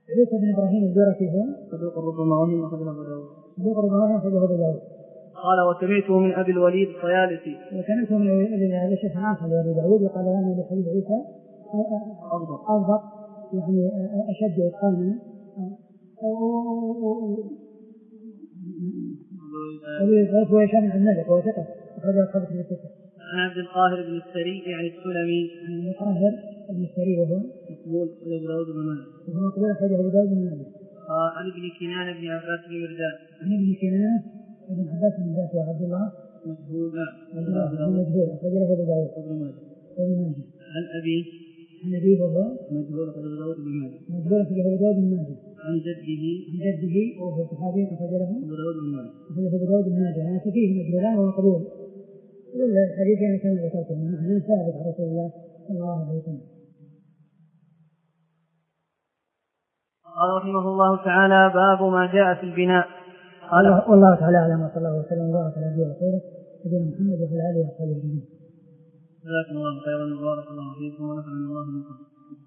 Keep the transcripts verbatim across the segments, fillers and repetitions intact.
عيسى بن إبراهيم الدورقي هو صدوق ربما وهم أخرجه أبو داود. صدوق ربما وهم أخرجه أبو داود. قال وسمعته من أبي الوليد الطيالسي. وسمعته من أبي الشيخ آخر لأبي داود وقال أنا لحديث عيسى أضبط يعني أشد إتقانا هو هشام بن مالك وهو ثقة أخرجه أصحابه في الستة. عن عبد القاهر بن السري يعني السلمي. عن القاهر بن السري وهو مقبول أبو داود بن مالك. وهو مقبول أخرجه أبو داود بن مالك. عن ابن كنانة بن عباس بن مردان. عن ابن كنانة بن عباس بن مردان وعبد الله مجهول. مجهول أخرجه أبو داود بن مالك. عن أبي عن أبي وهو مجهول أخرجه أبو داود بن مالك. مجهول أخرجه أبو داود بن مالك. عن جده عن جده وهو صحابي أخرجه أبو داود بن مالك. أخرجه أبو داود بن مالك. يعني فيه مجهولان ومقبول. الحديث يعني كما ذكرت أنه ثابت عن رسول الله صلى الله عليه وسلم. قال رحمه الله تعالى باب ما جاء في البناء. قال والله تعالى أعلم وصلى الله وسلم وبارك على نبينا ورسوله نبينا محمد وعلى آله وصحبه أجمعين. جزاكم الله خيرا وبارك الله فيكم ونفعنا الله بكم.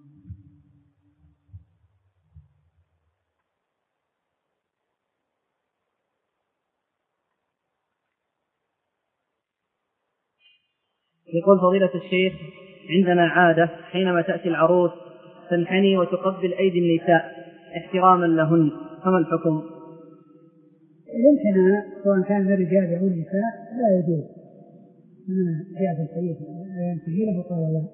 يقول فضيلة الشيخ عندنا عادة حينما تأتي العروس تنحني وتقبل أيدي النساء احتراما لهن، فما الحكم؟ الانحناء سواء كان من الرجال أو النساء لا يجوز. أنا جاء في الحديث ينتهي له قال لا.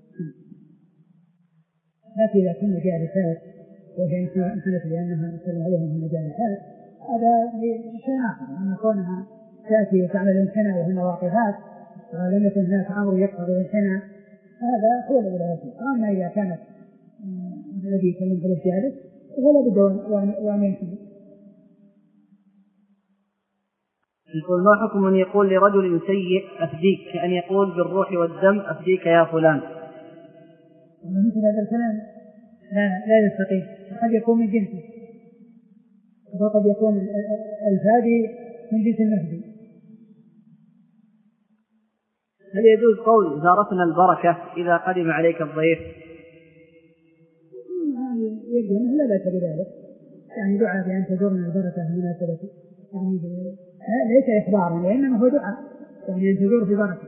لكن إذا كنا جالسات وهي انحنت لأنها نسأل عليهم وهن جالسات هذا شيء آخر. أن كونها تأتي وتعمل الانحناء وهن واقفات ولم يكن هناك أمر يقتضي الانحناء هذا هو الذي لا يجوز. أما إذا كانت الذي يسلم في الجالس فلا بد وأن ينحني. يقول ما حكم من يقول لرجل سيء أفديك كأن يقول بالروح والدم أفديك يا فلان؟ مثل هذا الكلام لا لا يستقيم. قد يكون من جنسه وقد يكون الفادي من جنس المهدي. هل يجوز قول زارتنا البركة إذا قدم عليك الضيف؟ يبدو أنه لا بأس بذلك. يعني دعاء بأن تزورنا البركة مناسبة يعني ليس إخبارا وإنما هو دعاء يعني أن تزور في بركة.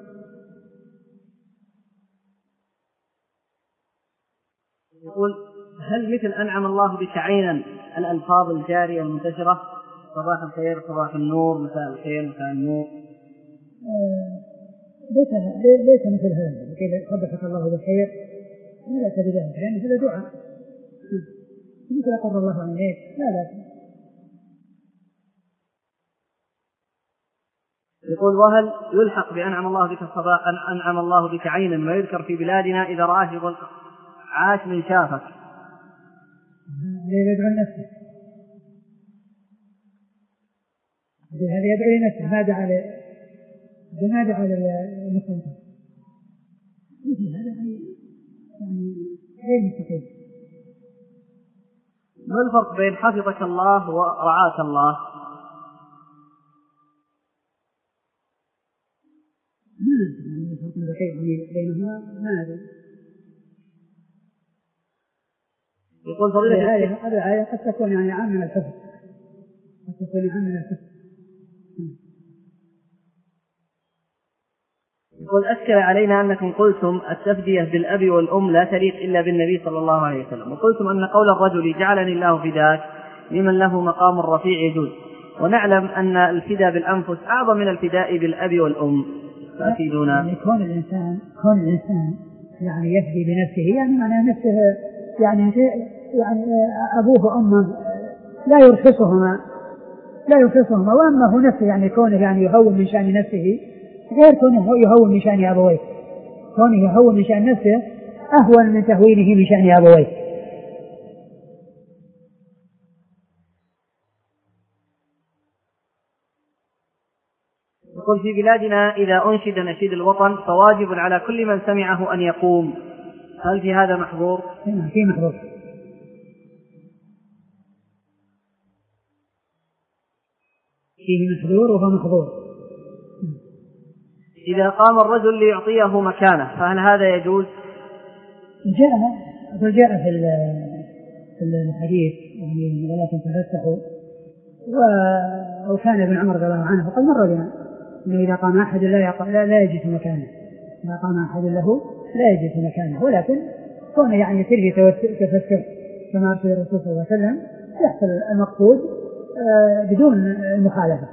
يقول هل مثل أنعم الله بك عينا الألفاظ الجارية المنتشرة صباح الخير صباح النور مساء الخير مساء النور؟ ليس ليس مثل هذا لكي صبحك الله بالخير لا بأس بذلك لأن هذا دعاء مثل أقر الله عليك لا بأس. يقول وهل يلحق بأنعم الله بك الصباح أن أنعم الله بك عينا ما يذكر في بلادنا إذا رآه يقول عاش من شافك؟ هذا يدعو لنفسه هذا يدعو لنفسه ما دعا ما دعا للمخلوق مثل هذا يعني غير مستقيم. ما الفرق بين حفظك الله ورعاك الله؟ ما يعني فرق دقيق بينهما ما أدري. يقول فضيلة هذه الآية قد تكون يعني عام من الحفظ قد تكون عام من الحفظ. يقول أشكل علينا أنكم قلتم التفدية بالأب والأم لا تليق إلا بالنبي صلى الله عليه وسلم وقلتم أن قول الرجل جعلني الله فداك لمن له مقام رفيع يجوز ونعلم أن الفداء بالأنفس أعظم من الفداء بالأب والأم فأفيدونا. يعني كون الإنسان كون الإنسان يعني يفدي بنفسه يعني معنى نفسه يعني يعني أبوه وأمه لا يرخصهما لا يرخصهما وأما هو نفسه يعني كونه يعني يهون من شأن نفسه غير كونه يهون من شأن أبويه. كونه يهون من شأن نفسه أهون من تهوينه من شأن أبويه. يقول في بلادنا إذا أنشد نشيد الوطن فواجب على كل من سمعه أن يقوم، هل في هذا محظور؟ في محظور. فيه محظور وهو محظور. إذا قام الرجل ليعطيه مكانه فهل هذا يجوز؟ جاء جاء في الحديث يعني ولكن تفسحوا. وكان ابن عمر رضي الله عنه فقد مر بنا انه اذا قام احد لا, يق... لا, لا يجلس مكانه، اذا قام احد له لا يجلس مكانه، ولكن كون يعني يصير في تفسح كما ارشد الرسول صلى الله عليه وسلم يحصل المقصود بدون المخالفه.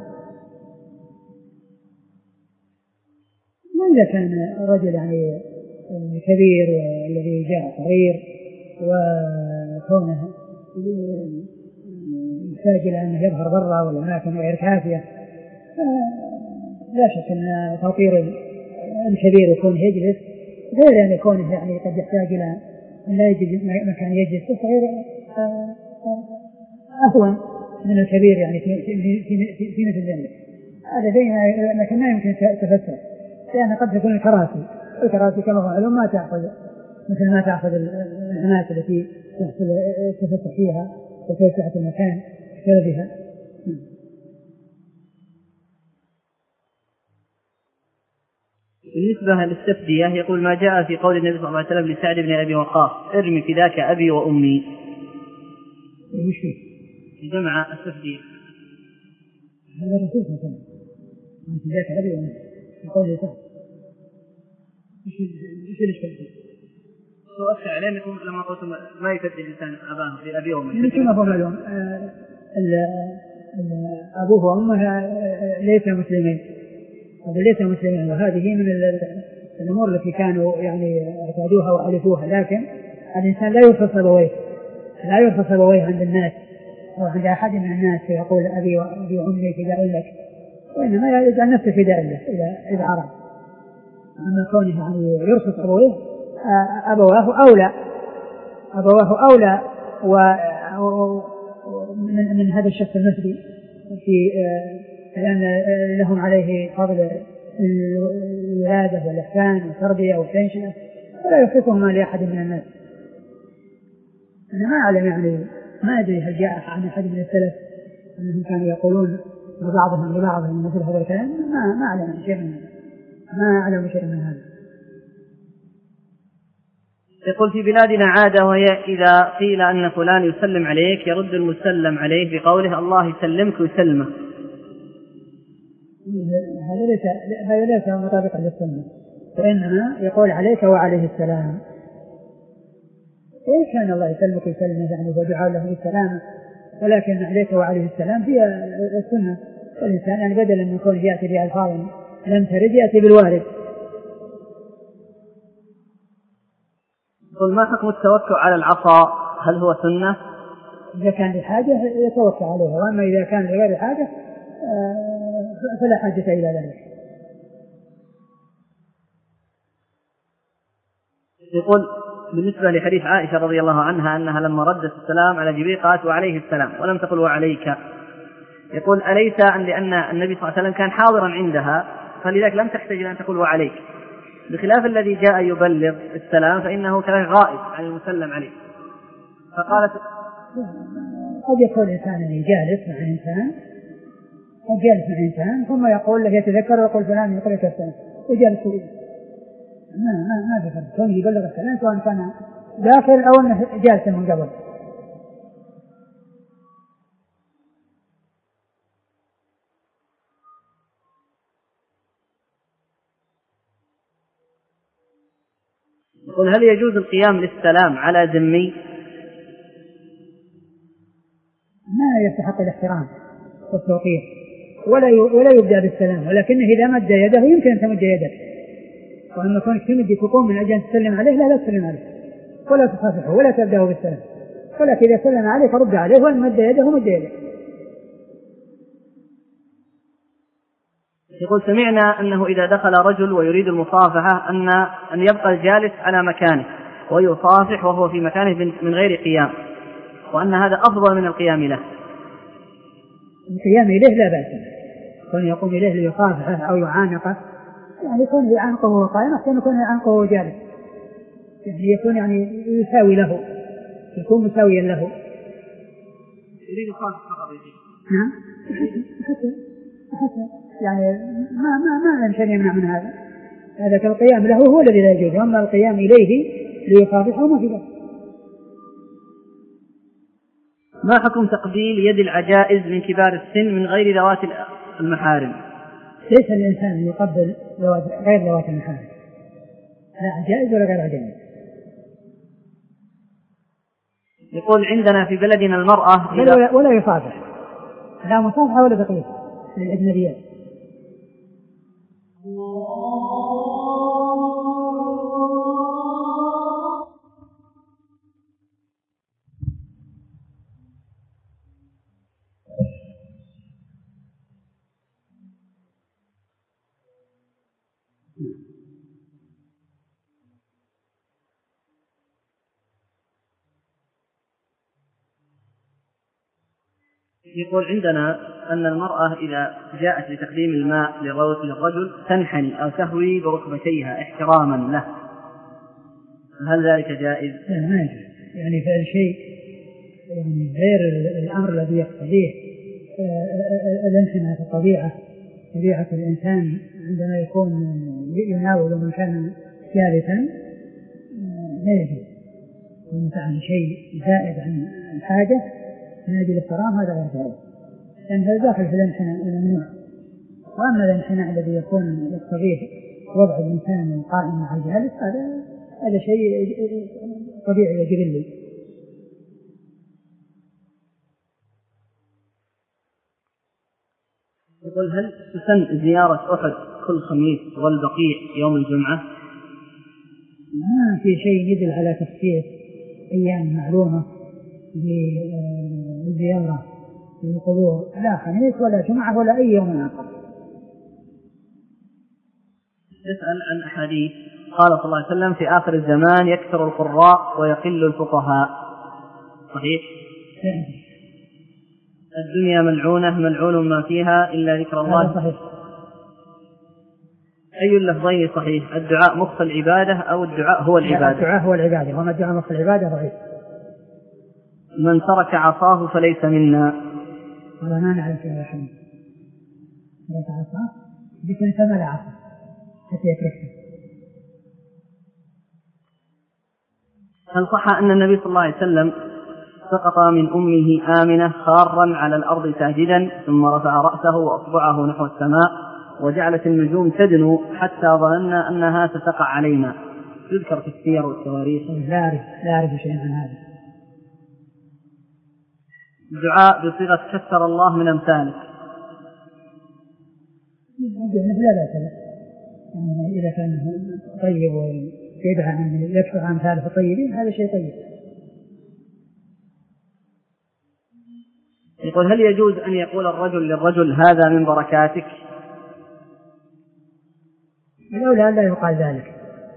وإذا كان رجل يعني كبير والذي جاء صغير وكونه يحتاج إلى أنه يظهر برا ولا أماكن غير كافية، لا شك أن توقير الكبير يكون يجلس غير أن يكون يعني قد يحتاج إلى أن لا يجد مكان يجلس، فصغير أهون من الكبير يعني في في في, في مثل ذلك. هذا بين لكن ما يمكن تفسر، لأن قد تكون الكراسي الكراسي كما قالوا ما تأخذ مثل ما تأخذ الأماكن التي يحصل التفسح فيها وتوسعة المكان بها. بالنسبة للتفدية يقول ما جاء في قول النبي صلى الله عليه وسلم لسعد بن أبي وقاص ارمي فداك أبي وأمي، في جمع التفدية. هذا الرسول صلى الله عليه وسلم فداك أبي وأمي يقول لسعد ايش الاشكال؟ سؤال عليكم لما قلتم ما يفدي الانسان اباه لابيه وامه. يعني كما هو معلوم ابوه وامه ليس مسلمين، هذا ليس مسلمين، وهذه من الامور التي كانوا يعني اعتادوها وعرفوها. لكن الانسان لا يرخص ابويه، لا يرخص ابويه عند الناس او عند احد من الناس فيقول ابي وابي وامي فداء لك، وانما يجعل نفسه فداء له اذا اذا عرف. أما كونه يعني يرخص أبويه أبواه أولى أبواه أولى ومن من هذا الشخص المثلي في لأن لهم عليه فضل الولادة والإحسان والتربية والتنشئة، ولا يخصهما لأحد من الناس. أنا ما أعلم يعني ما أدري هل جاء عن أحد من السلف أنهم كانوا يقولون لبعضهم لبعضهم مثل هذا الكلام، ما ما أعلم شيء من ما أعلم شيء من هذا. يقول في بلادنا عادة وهي إذا قيل أن فلان يسلم عليك يرد المسلم عليه بقوله الله يسلمك ويسلمه. هذا ليس هذا ليس مطابقا للسنة، وإنما يقول عليك وعليه السلام. إن كان الله يسلمك ويسلمه يعني ودعاء له بالسلام، ولكن عليك وعليه السلام هي السنة. الإنسان يعني بدل من يكون يأتي بألفاظ لم ترد يأتي بالوارد. قل ما حكم التوكل على العصا؟ هل هو سنة؟ إذا كان لحاجة يتوكل عليها، وأما إذا كان لغير حاجة فلا حاجة إلى ذلك. يقول بالنسبة لحديث عائشة رضي الله عنها أنها لما ردت السلام على جبريل قالت وعليه السلام ولم تقل وعليك، يقول أليس أن لأن النبي صلى الله عليه وسلم كان حاضرا عندها فلذلك لم تحتاج إلى أن تقول وعليك، بخلاف الذي جاء يبلغ السلام فإنه كان غائب عن المسلم عليه. فقالت قد يكون الإنسان جالس مع إنسان قد جالس مع إنسان ثم يقول له يتذكر ويقول فلان يقول لك السلام وجالس ما ما ما في فرق كون يبلغ السلام سواء كان داخل أو أنه جالس من قبل. يقول هل يجوز القيام للسلام على ذمي؟ ما يستحق الاحترام والتوقير ولا ولا يبدأ بالسلام، ولكنه إذا مد يده يمكن أن تمد يدك، وأما كونك تمد تقوم من أجل تسلم عليه لا لا تسلم عليه ولا تصافحه ولا تبدأه بالسلام، ولكن إذا سلم عليه فرد عليه وإن مد يده مد يدك. يقول سمعنا أنه إذا دخل رجل ويريد المصافحة أن أن يبقى الجالس على مكانه ويصافح وهو في مكانه من غير قيام، وأن هذا أفضل من القيام له. القيام إليه لا بأس، كون يقوم إليه ليصافحه أو يعانقه، يعني يكون يعانقه وهو قائم أحسن يكون يعانقه وهو جالس، يعني يكون يعني يساوي له، يكون مساويا له. يريد يصافح فقط. نعم حتى حتى يعني ما ما ما يمكن يمنع من هذا، هذا كالقيام له هو الذي لا يجوز، أما القيام إليه ليصافحه ما في ذلك. ما حكم تقبيل يد العجائز من كبار السن من غير ذوات المحارم؟ ليس الإنسان يقبل غير ذوات المحارم، لا عجائز ولا غير عجائز. يقول عندنا في بلدنا المرأة ولا, ولا يصافح، لا مصافحة ولا تقليد للأجنبيات. يقول عندنا أن المرأة إذا جاءت لتقديم الماء للرجل تنحني أو تهوي بركبتيها احتراما له، هل ذلك جائز؟ لا ما يجوز، يعني فعل شيء يعني غير الأمر الذي يقتضيه الانحناء في الطبيعة. طبيعة الإنسان عندما يكون يناول من كان جالسا لا يجوز، وأن فعل شيء زائد عن الحاجة من أجل الاحترام هذا غير جائز، لأن هذا داخل في الانحناء الممنوع. وأما الانحناء الذي يكون يقتضيه وضع الإنسان قائم مع الجالس هذا هذا شيء طبيعي وجبلي. يقول هل تسن زيارة أحد كل خميس والبقيع يوم الجمعة؟ ما في شيء يدل على تخصيص أيام معلومة للزيارة للقبور، لا خميس ولا جمعة ولا أي يوم آخر. يسأل عن أحاديث قال صلى الله عليه وسلم في آخر الزمان يكثر القراء ويقل الفقهاء، صحيح؟ الدنيا ملعونة ملعون ما فيها إلا ذكر الله، صحيح. أي اللفظين صحيح؟ الدعاء مخ العبادة أو الدعاء هو العبادة؟ الدعاء هو العبادة، وما الدعاء مخ العبادة ضعيف. من ترك عصاه فليس منا. هذا ما نعرف يا حبيبي، ترك عصاه بكل ثمن عصا حتى يتركه. هل صح أن النبي صلى الله عليه وسلم سقط من أمه آمنة خارا على الأرض ساجدا ثم رفع رأسه وأصبعه نحو السماء وجعلت النجوم تدنو حتى ظننا أنها ستقع علينا؟ يذكر في السير والتواريخ. لا أعرف لا أعرف شيء عن هذا. دعاء بصيغة كثر الله من أمثالك. لا لا لا يعني إذا كان طيب ويدعى أن يكثر عن أمثاله الطيبين هذا شيء طيب. يقول هل يجوز أن يقول الرجل للرجل هذا من بركاتك؟ الأولى لا يقال ذلك.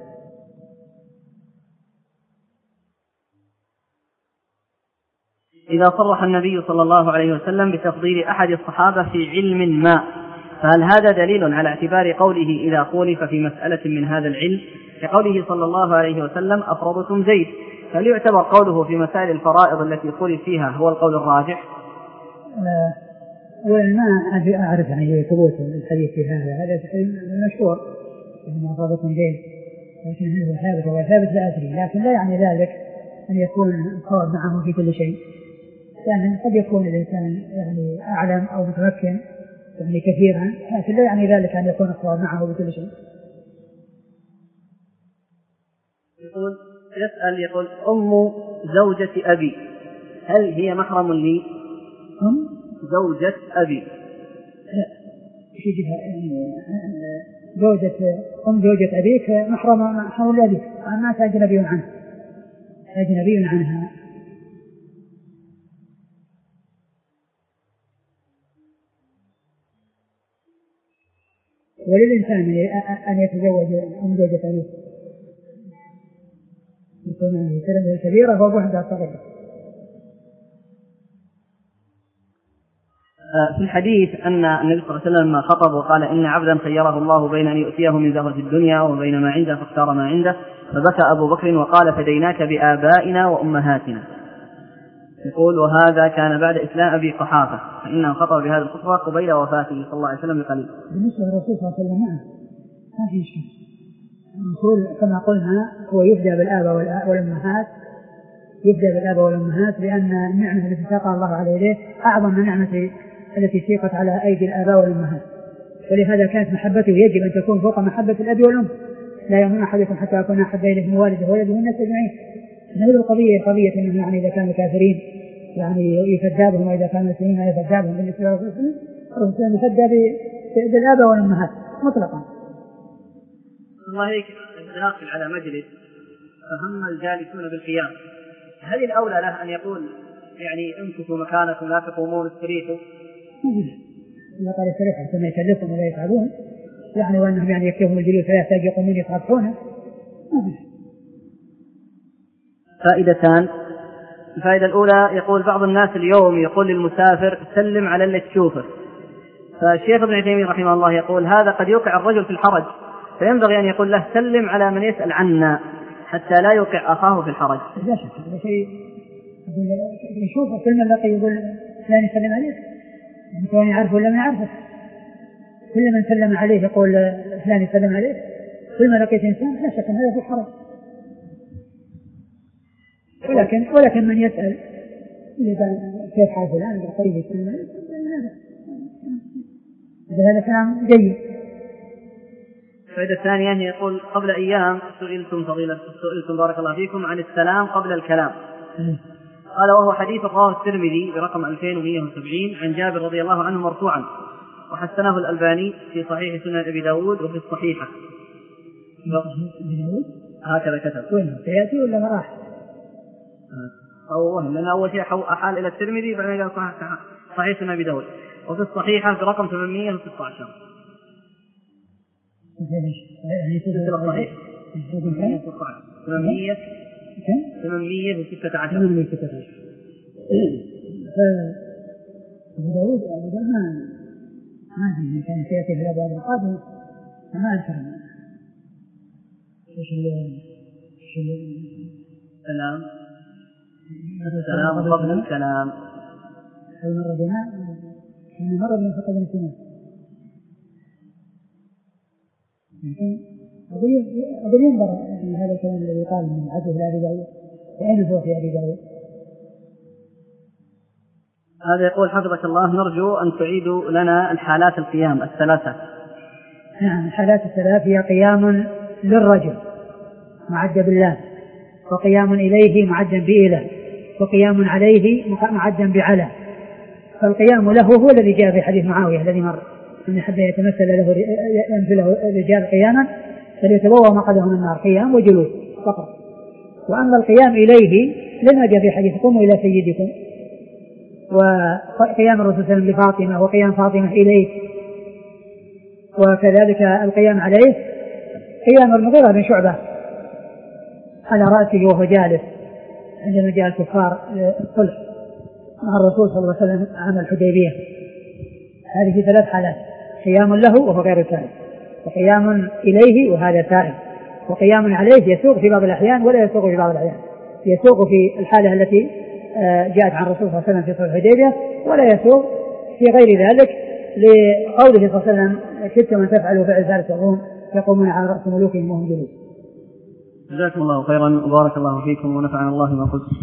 إذا صرح النبي صلى الله عليه وسلم بتفضيل أحد الصحابة في علم ما، فهل هذا دليل على اعتبار قوله إذا خولف في مسألة من هذا العلم كقوله صلى الله عليه وسلم أفرضكم زيد؟ هل يعتبر قوله في مسائل الفرائض التي خولف فيها هو القول الراجح؟ أه وما أعرف عن ثبوت الحديث في هذا، هذا مشهور يعني أفرضكم زيد، لكن هل هو ثابت ولا ثابت لا أدري، لكن لا يعني ذلك أن يكون الصواب معه في كل شيء، يعني قد يكون الإنسان يعني أعلم أو متمكن يعني كثيرا، لكن لا يعني ذلك أن يكون الصواب معه بكل شيء. يقول يسأل يقول أم زوجة أبي هل هي محرم لي؟ أم زوجة أبي لا في جهة زوجة أم زوجة أبيك محرم محرم لأبيك، ما أجنبي عنه أجنبي عنها. وللإنسان أن يتزوج أم زوجة أبيه يكون عنه سلمه كبيرة وبعدها صغيرة. في الحديث أن النبي صلى الله عليه وسلم خطب وقال إن عبدا خيره الله بين أن يؤتيه من زهرة الدنيا وبين ما عنده فاختار ما عنده، فبكى أبو بكر وقال فديناك بآبائنا وأمهاتنا. يقول وهذا كان بعد إسلام أبي قحافة، فإنه خطب بهذا الخطبة قبيل وفاته صلى الله عليه وسلم بقليل. بالنسبة للرسول صلى الله عليه وسلم ما في شيء، الرسول كما قلنا هو يفدى بالآباء والأمهات يبدأ بالآباء والأمهات، لأن النعمة التي ساقها الله على يديه أعظم من النعمة التي سيقت على أيدي الآباء والأمهات، ولهذا كانت محبته يجب أن تكون فوق محبة الأب والأم. لا يؤمن أحدكم حتى أكون أحب إليه من والده وولده والناس أجمعين. هذه القضية قضية أنه يعني إذا كانوا كافرين يعني يفدى وإذا كانوا مسلمين يفدى بالنسبة للرسول الرسول يفدى بالآباء والأمهات مطلقا. الله هيك داخل على مجلس فهم الجالسون بالقيام، هل الأولى له أن يقول يعني امكثوا مكانكم لا تقومون استريحوا؟ إذا قال استريحوا ثم يكلفهم ولا يتعبون يعني وأنهم يعني يكتفهم الجلوس لا يحتاج يقومون يتعبونه. فائدتان. الفائدة الأولى يقول بعض الناس اليوم يقول للمسافر سلم على اللي تشوفه، فالشيخ ابن عثيمين رحمه الله يقول هذا قد يوقع الرجل في الحرج، فينبغي أن يقول له سلم على من يسأل عنا حتى لا يوقع أخاه في الحرج. لا شك هذا شيء يشوفه كل من لقي يقول فلان يسلم عليك كون يعرفه ولا ما يعرفه، كل من سلم عليه يقول فلان يسلم عليك، كل ما لقيت إنسان لا شك هذا في الحرج. ولكن ولكن من يسأل كيف حال فلان طيب يسلم عليك هذا كلام جيد. الفائدة الثانية يقول قبل أيام سئلتم فضيلة سئلتم بارك الله فيكم عن السلام قبل الكلام، قال وهو حديث رواه الترمذي برقم ألفين ومئة وسبعين عن جابر رضي الله عنه مرفوعا، وحسنه الألباني في صحيح سنن أبي داود وفي الصحيحة. هكذا كتب. وين سيأتي ولا ما راح؟ أو وهم لأن أول شيء أحال إلى الترمذي بعدين قال صحيح سنن أبي داود وفي الصحيحة برقم ثمانمئة وستة عشر. ثمانمئة ثمانمئة وستة عشر. أبو داود أبو داود ما ما أدري كان سيأتي في الأبواب القادمة ما أذكر إيش ال السلام السلام قبل الكلام. المرة بنا المرة بنا فقد نسينا. أقول ينظر في هذا الكلام الذي قال من عدل أبي داود وأين هو في أبي داود؟ هذا يقول حفظك الله نرجو أن تعيدوا لنا الحالات القيام الثلاثة. نعم الحالات الثلاث هي قيام للرجل معد بالله، وقيام إليه معدا بإله، وقيام عليه معدا بعلى. فالقيام له هو الذي جاء في حديث معاوية الذي مر أن حتى يتمثل له ينزله الرجال قياما فليتبوأ مقعده من النار، قيام وجلوس فقط. وأما القيام إليه لما جاء في حديث قوموا إلى سيدكم، وقيام الرسول صلى الله عليه وسلم لفاطمة وقيام فاطمة إليه، وكذلك القيام عليه قيام المغيرة بن شعبة على رأسه وهو جالس عندما جاء الكفار الصلح مع الرسول صلى الله عليه وسلم عام الحديبية. هذه ثلاث حالات: قيام له وهو غير سائل، وقيام إليه وهذا سائل، وقيام عليه يسوق في بعض الأحيان ولا يسوق في بعض الأحيان. يسوق في الحالة التي جاءت عن الرسول صلى الله عليه وسلم في صلح الحديبية، ولا يسوق في غير ذلك لقوله صلى الله عليه وسلم كدتم أن تفعلوا فعل ثالث الروم يقومون على رأس ملوكهم وهم جلوس. جزاكم الله خيرا وبارك الله فيكم ونفعنا الله ما قلت.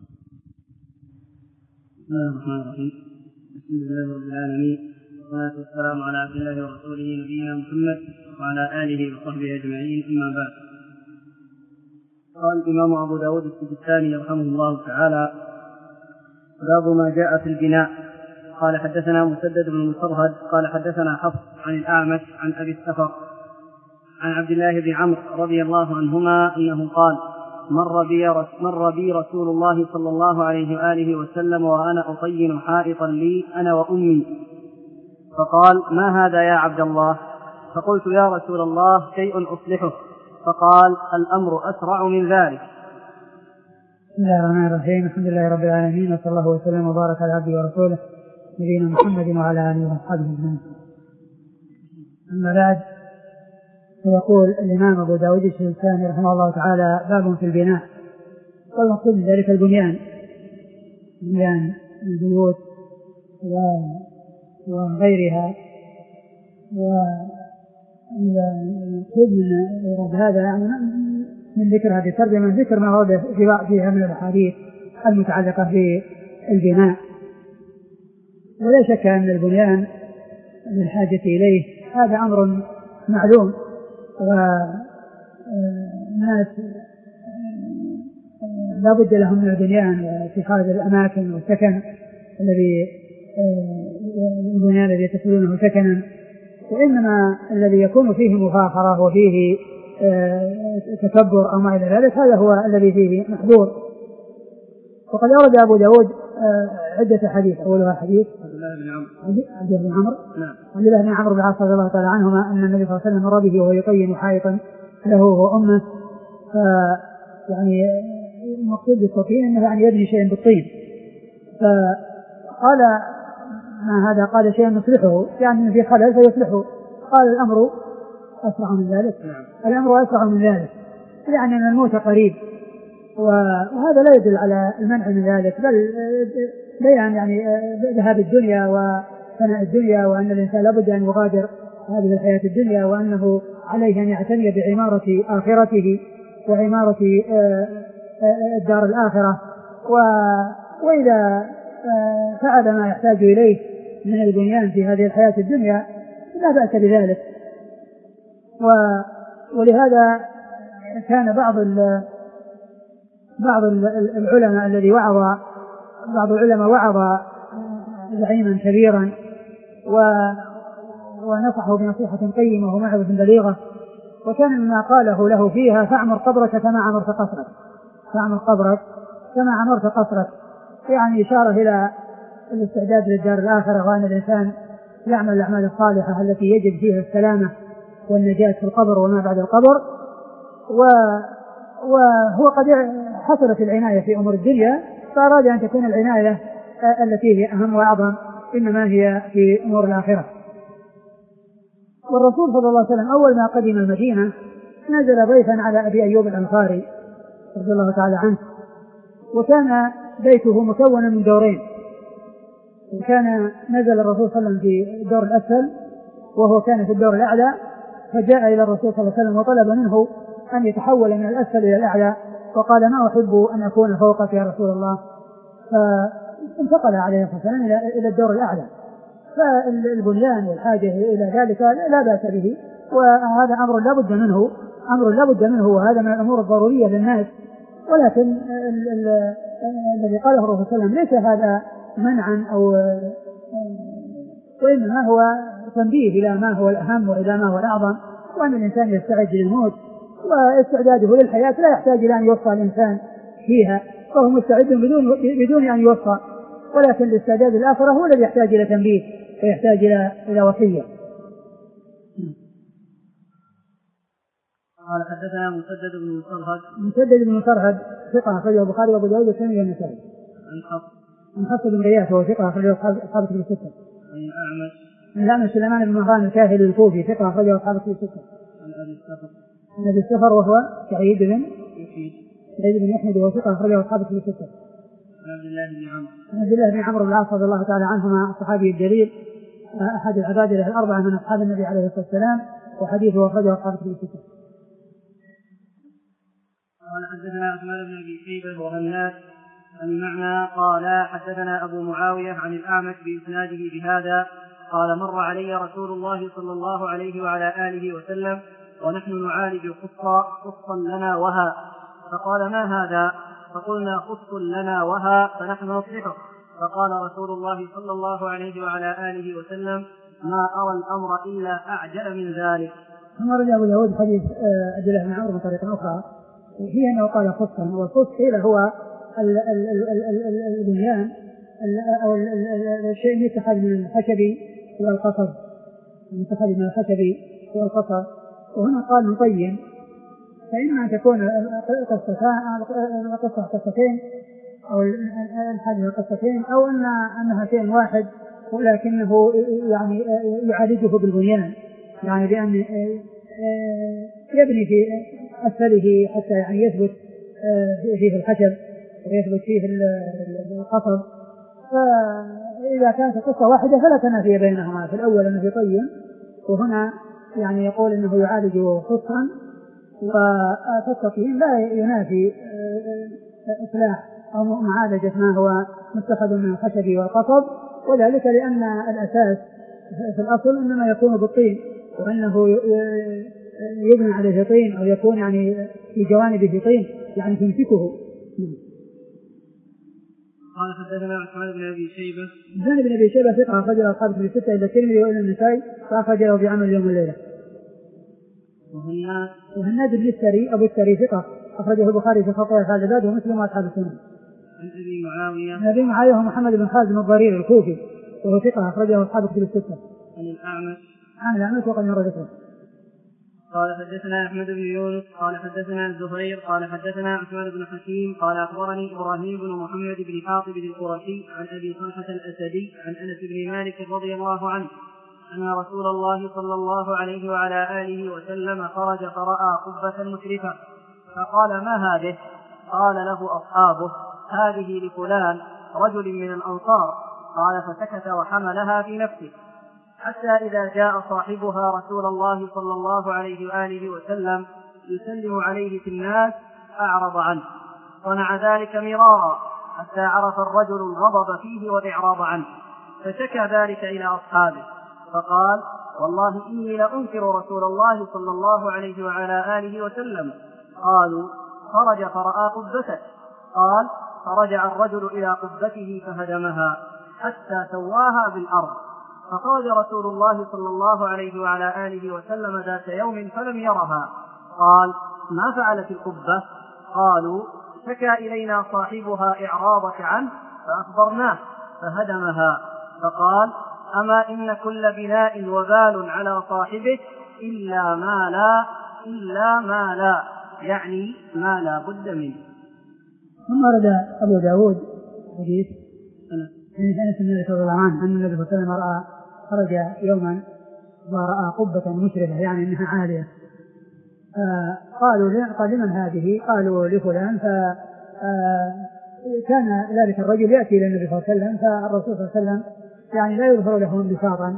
بسم الله الرحمن الرحيم. الحمد لله رب العالمين والصلاة والسلام على عبد الله ورسوله نبينا محمد وعلى آله وصحبه أجمعين، أما بعد. قال الإمام أبو داود السجستاني رحمه الله تعالى: باب ما جاء في البناء. قال حدثنا مسدد بن مسرهد قال حدثنا حفص عن الأعمش عن أبي السفر عن عبد الله بن عمرو رضي الله عنهما أنه قال: مر بي, مر بي رسول الله صلى الله عليه وآله وسلم وأنا أطين حائطا لي أنا وأمي، فقال: ما هذا يا عبد الله؟ فقلت: يا رسول الله شيء أصلحه. فقال: الأمر أسرع من ذلك. بسم الله الرحمن الرحيم. الحمد لله رب العالمين، وصلى الله وسلم وبارك على عبده ورسوله نبينا محمد وعلى آله وأصحابه أجمعين. أما بعد، فيقول الإمام أبو داود السجستاني رحمه الله تعالى: باب في البناء. والمقصود من ذلك البنيان، بنيان البيوت وغيرها. والمقصود من رب هذا يعني من ذكر هذه الترجمة من ذكر ما ورد فيها من الأحاديث المتعلقة بالبناء. ولا شك أن البنيان بالحاجة إليه هذا أمر معلوم، والناس لا بد لهم من البنيان واتخاذ الأماكن والسكن الذي البنيان الذي يتخذونه سكنا، وإنما الذي يكون فيه مفاخرة وفيه تكبر أو ما إلى ذلك هذا هو الذي فيه محظور. وقد أورد أبو داود عدة حديث، أولها حديث عبد الله بن عمرو عبد الله بن عمرو نعم عبد الله بن عمرو بن العاص رضي الله تعالى عنهما أن النبي صلى الله عليه وسلم مر به وهو يطين حائطا له وأمه، يعني المقصود بالتطين أنه يعني يبني شيئا بالطين، فقال ما هذا؟ قال شيئا نصلحه، يعني في خلل فيصلحه. قال الأمر أسرع من ذلك، الأمر أسرع من ذلك، يعني أن الموت قريب، وهذا لا يدل على المنع من ذلك، بل بيان يعني ذهاب الدنيا وفناء الدنيا، وأن الإنسان لابد أن يغادر هذه الحياة الدنيا، وأنه عليه أن يعتني بعمارة آخرته وعمارة الدار الآخرة، وإذا فعل ما يحتاج إليه من البنيان في هذه الحياة الدنيا لا بأس بذلك. ولهذا كان بعض بعض العلماء الذي وعظ بعض العلماء وعظ زعيما كبيرا ونصحه بنصيحة قيمة وموعظة بليغة، وكان مما قاله له فيها: فاعمر قبرك كما عمرت قصرك، فاعمر قبرك كما عمرت قصرك، يعني إشارة إلى الاستعداد للدار الآخرة، وأن الإنسان يعمل الأعمال الصالحة التي يجب فيها السلامة والنجاة في القبر وما بعد القبر. وهو قد حصلت العناية في أمور الدنيا، فأراد أن تكون العناية التي هي أهم وأعظم إنما هي في أمور الآخرة. والرسول صلى الله عليه وسلم أول ما قدم المدينة نزل ضيفا على أبي أيوب الأنصاري رضي الله تعالى عنه، وكان بيته مكونا من دورين، وكان نزل الرسول صلى الله عليه وسلم في الدور الأسفل وهو كان في الدور الأعلى، فجاء إلى الرسول صلى الله عليه وسلم وطلب منه أن يتحول من الأسفل إلى الأعلى، وقال: ما أحب أن أكون فوقك يا رسول الله. فانتقل عليه الصلاة والسلام إلى الدور الأعلى. فالبنيان والحاجة إلى ذلك لا بأس به، وهذا أمر لا بد منه أمر لا بد منه وهذا من الأمور الضرورية للناس. ولكن الذي قاله الرسول صلى الله عليه وسلم ليس هذا منعا، أو وإنما هو تنبيه إلى ما هو الأهم وإلى ما هو الأعظم، وأن الإنسان يستعد للموت، واستعداده للحياة لا يحتاج إلى أن يوصى الإنسان فيها، فهو مستعد بدون بدون أن يوصى، ولكن الاستعداد للآخرة هو الذي يحتاج إلى تنبيه ويحتاج إلى إلى وصية. قال: حدثنا مسدد بن مسرهد مسدد بن مسرهد ثقة أخرجه البخاري وأبو داود والترمذي والنسائي. عن حفص بن غياث وهو ثقة أخرجه أصحاب الكتب الستة. عن الأعمش عن الأعمش سليمان بن مهران الكاهلي الكوفي ثقة أخرجه أصحاب الكتب الستة. عن أبي السفر عن أبي السفر وهو سعيد بن سعيد بن يحمد وهو ثقة أخرجه أصحاب الكتب الستة. عن عبد الله بن عمرو عن عبد الله بن عمرو بن العاص رضي الله تعالى عنهما الصحابي الجليل أحد العبادلة الأربعة من أصحاب النبي عليه الصلاة والسلام، وحديثه أخرجه أصحاب الكتب الستة. قال: حدثنا عثمان بن أبي شيبة وهناد المعنى قال: حدثنا أبو معاوية عن الأعمش بإسناده بهذا قال: مر علي رسول الله صلى الله عليه وعلى آله وسلم ونحن نعالج خصا خصا لنا وها، فقال: ما هذا؟ فقلنا: خص لنا وها فنحن نصلحه. فقال رسول الله صلى الله عليه وعلى آله وسلم: ما أرى الأمر إلا أعجل من ذلك. ثم رجع أبو داود حديث عبد الله بن عمرو من طريقة أخرى هي أنه قال خصا، والخص قيل هو البنيان أو الشيء يتخذ من الخشب والقصب، يتخذ من الخشب والقصب، وهنا قال مطين، فإما أن تكون القصة قصتين أو الحاجة قصتين، أو أن أنها شيء واحد ولكنه يعني يعالجه بالبنيان، يعني بأن يبني في أسفله حتى يعني يثبت فيه الخشب ويثبت فيه القصب. فإذا كانت قصة واحدة فلا تنافي بينهما، في الأول أنه يطين، وهنا يعني يقول أنه يعالج خصا، والتطين لا ينافي إصلاح أو معالجة ما هو متخذ من الخشب والقصب، وذلك لأن الأساس في الأصل إنما يكون بالطين، وأنه يبنى عليه طين أو يكون يعني في جوانبه طين يعني تمسكه. قال حدثنا عثمان بن ابي شيبه. عثمان بن ابي شيبه ثقه اخرج له اصحاب في السته الا الترمذي والى النسائي فاخرج له في عمل اليوم والليله. وهناد وهناد بن السري ابو السري ثقه اخرجه البخاري في خطايا الخالدات ومسلم واصحاب السنن. عن ابي معاويه. عن ابي معاويه محمد بن خازم الضرير الكوفي وهو ثقه اخرجه اصحاب في السته. عن الاعمش. عن الاعمش وقد مر ذكره. قال حدثنا احمد بن يونس قال حدثنا الزهير قال حدثنا عثمان بن حكيم قال اخبرني ابراهيم بن محمد بن حاطب القرشي عن ابي طلحه الاسدي عن انس بن مالك رضي الله عنه ان رسول الله صلى الله عليه وعلى اله وسلم خرج فراى قبه مشرفه فقال ما هذه؟ قال له اصحابه هذه لفلان رجل من الانصار. قال فسكت وحملها في نفسه حتى إذا جاء صاحبها رسول الله صلى الله عليه وآله وسلم يسلم عليه في الناس أعرض عنه، صنع ذلك مرارا حتى عرف الرجل الغضب فيه والإعراض عنه، فشكى ذلك إلى أصحابه فقال والله إني لأنكر رسول الله صلى الله عليه وعلى آله وسلم. قالوا خرج فرأى قبته. قال فرجع الرجل إلى قبته فهدمها حتى سواها بالأرض، فخرج رسول الله صلى الله عليه وعلى آله وسلم ذات يوم فلم يرها. قال ما فعلت القبة؟ قالوا شكى إلينا صاحبها إعراضك عنه فأخبرناه فهدمها. فقال أما إن كل بناء وبال على صاحبه إلا ما لا إلا ما لا يعني ما لا بد منه. ثم ورد أبو داود حديث أنس بن مالك رضي الله عنه أن النبي صلى الله عليه وسلم رأى خرج يوما ورأى قبة مشرفة يعني أنها عالية. قالوا قال لمن هذه؟ قالوا لفلان. فكان ذلك الرجل يأتي إلى النبي صلى الله عليه وسلم فالرسول صلى الله عليه وسلم يعني لا يظهر له انبساطا،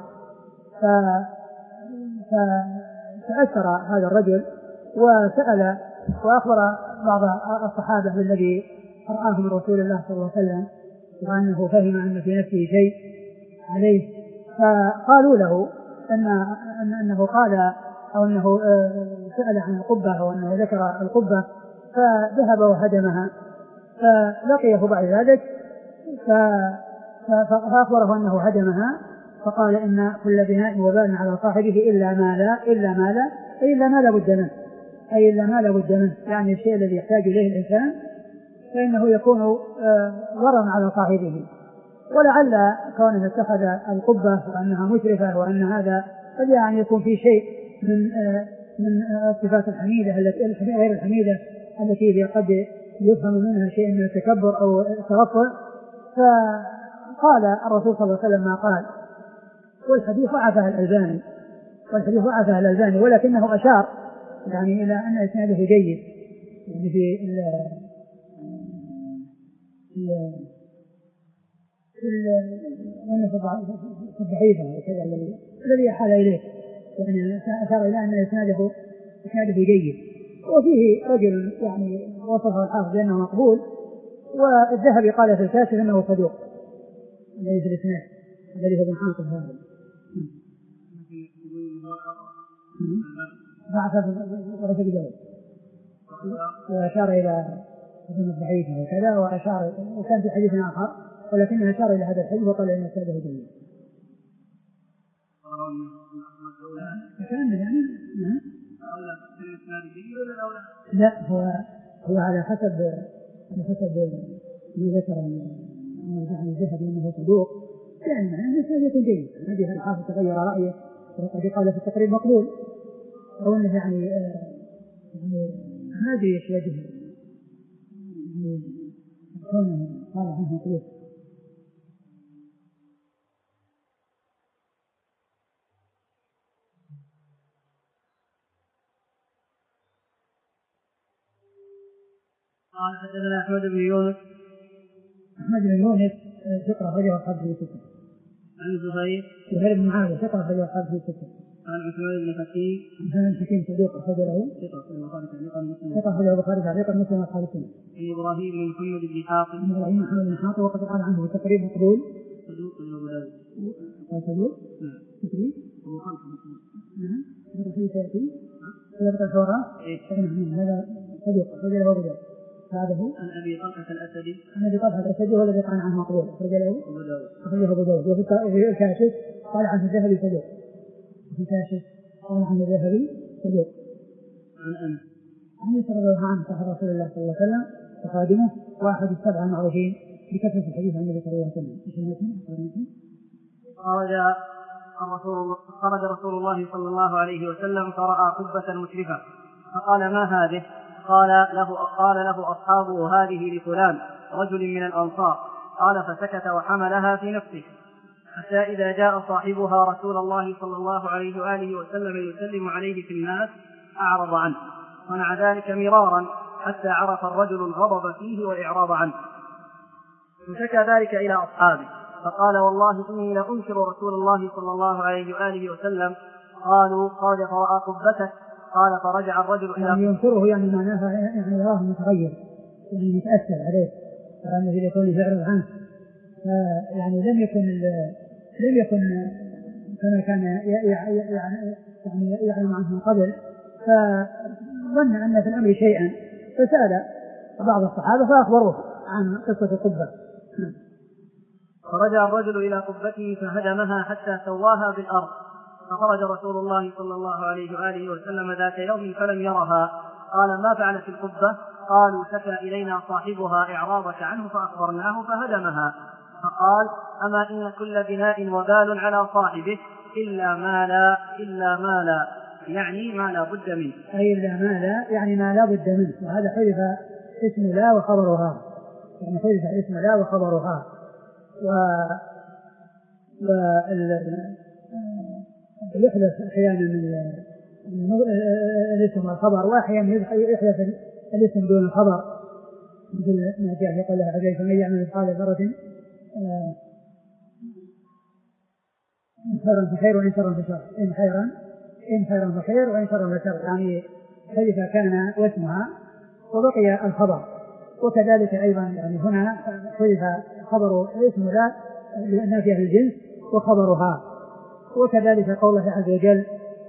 فتأثر هذا الرجل وسأل وأخبر بعض الصحابة بالذي رآه من رسول الله صلى الله عليه وسلم وأنه فهم أن في نفسه شيء عليه، فقالوا له أن أنه قال أو أنه سأل عن القبة أو أنه ذكر القبة فذهب وهدمها. فلقيه بعد ذلك فأخبره أنه هدمها فقال إن كل بناء وبال على صاحبه إلا ما لا إلا ما لا أي إلا ما لا بد منه أي إلا ما لا بد منه يعني الشيء الذي يحتاج إليه الإنسان فإنه يكون ضررا على صاحبه. ولعل كونه اتخذ القبة وأنها مشرفة وأن هذا قد يعني يكون في شيء من من الصفات الحميدة التي غير الحميدة التي قد يفهم منها شيء من التكبر أو الترفع. فقال الرسول صلى الله عليه وسلم ما قال، والحديث ضعفه الألباني والحديث ضعفه الألباني ولكنه أشار يعني إلى أن إسناده جيد يعني في ال في الضعيفة وكذا الذي الذي أحال إليه يعني أشار إلى أن إسناده إسناده جيد. وفيه رجل يعني وصفه الحافظ بأنه مقبول، والذهبي قال في الكاشف أنه صدوق الذي في الإسناد الذي هو بن حاطب هذا ضعف ورث بدور وأشار إلى ابن الضعيفة وكذا وأشار وكان في حديث آخر ولكنه أشار إلى هذا الحديث وقال إن إسناده جيد. يعني لا هو هو على حسب على حسب ما ذكر يعني الذهبي انه صدوق لان يعني الانسان يكون جيد. هذه الحافظ تغير رايه وقد قال في التقريب مقبول او انه يعني يعني هذه ايش وجه يعني كونه قال عنه مقبول. قال حدثنا أحمد بن يونس. أحمد بن يونس ثقة أخرجه أصحاب في الستة. عن زهير. زهير بن معاوية ثقة أخرجه أصحاب في الستة. عن عثمان بن حكيم عثمان بن حكيم صدوق أخرج له ثقة في البخاري تعليقا مسلم ثقة أخرج له البخاري تعليقا مسلم وأصحاب السنة. عن إبراهيم بن محمد بن حاطب عن إبراهيم بن محمد بن حاطب وقد قال عنه تقريب مقبول صدوق أبو داود قال صدوق نعم تقريب أبو خلف مسلم نعم هذا حديث يأتي هذا الحوراء هذا صدوق أخرج له أبو داود. بعده عن أبي طلحة الأسدي عن أبي طلحة الأسدي هو الذي قال عنه مقبول أخرج له أبو داود أخرجه أبو داود. وفي الكاشف قال عنه الذهبي صدوق وفي الكاشف قال عنه الذهبي صدوق. عن أنس عن أنس رضي الله عنه صاحب رسول الله صلى الله عليه وسلم وخادمه واحد السبعة المعروفين بكثرة الحديث عن النبي صلى الله عليه وسلم. خرج الرسول خرج رسول الله صلى الله عليه وسلم فرأى قبة مشرفة فقال ما هذه؟ قال له قال له أصحابه هذه لفلان رجل من الأنصار. قال فسكت وحملها في نفسه حتى إذا جاء صاحبها رسول الله صلى الله عليه وآله وسلم يسلم عليه في الناس أعرض عنه. صنع ذلك مرارا حتى عرف الرجل الغضب فيه والإعراض عنه فشكى ذلك إلى أصحابه فقال والله إني لأنكر رسول الله صلى الله عليه وآله وسلم. قالوا قال فرأى قبتك. قال فرجع الرجل إلى يعني ينكره يعني معناها يعني يراه متغير يعني متأثر عليه فأنه إذا يكون يعرض عنه يعني لم يكن لم يكن كما كان يعني يعني يعلم عنه من قبل فظن أن في الأمر شيئا فسأل بعض الصحابة فأخبروه عن قصة القبة. فرجع الرجل إلى قبته فهدمها حتى سواها بالأرض. فخرج رسول الله صلى الله عليه وآله وسلم ذات يوم فلم يرها. قال ما فعلت القبة؟ قالوا شكى إلينا صاحبها إعراضك عنه فأخبرناه فهدمها. فقال أما إن كل بناء وبال على صاحبه إلا ما لا إلا ما لا يعني ما لا بد منه أي إلا ما لا يعني ما لا بد منه. وهذا حذف اسم لا وخبرها يعني حذف اسم لا وخبرها و يحدث أحيانا الاسم والخبر وأحيانا يحدث الاسم دون الخبر مثل ما جاء في قوله عز وجل فمن يعمل مثقال ذرة إن خيرا فخير وإن شرا فشر إن خيرا إن خيرا فخير وإن شرا فشر يعني حذف كان واسمها وبقي الخبر. وكذلك أيضا يعني هنا حذف خبر اسم لا نافية للجنس وخبرها. وكذلك قوله عز وجل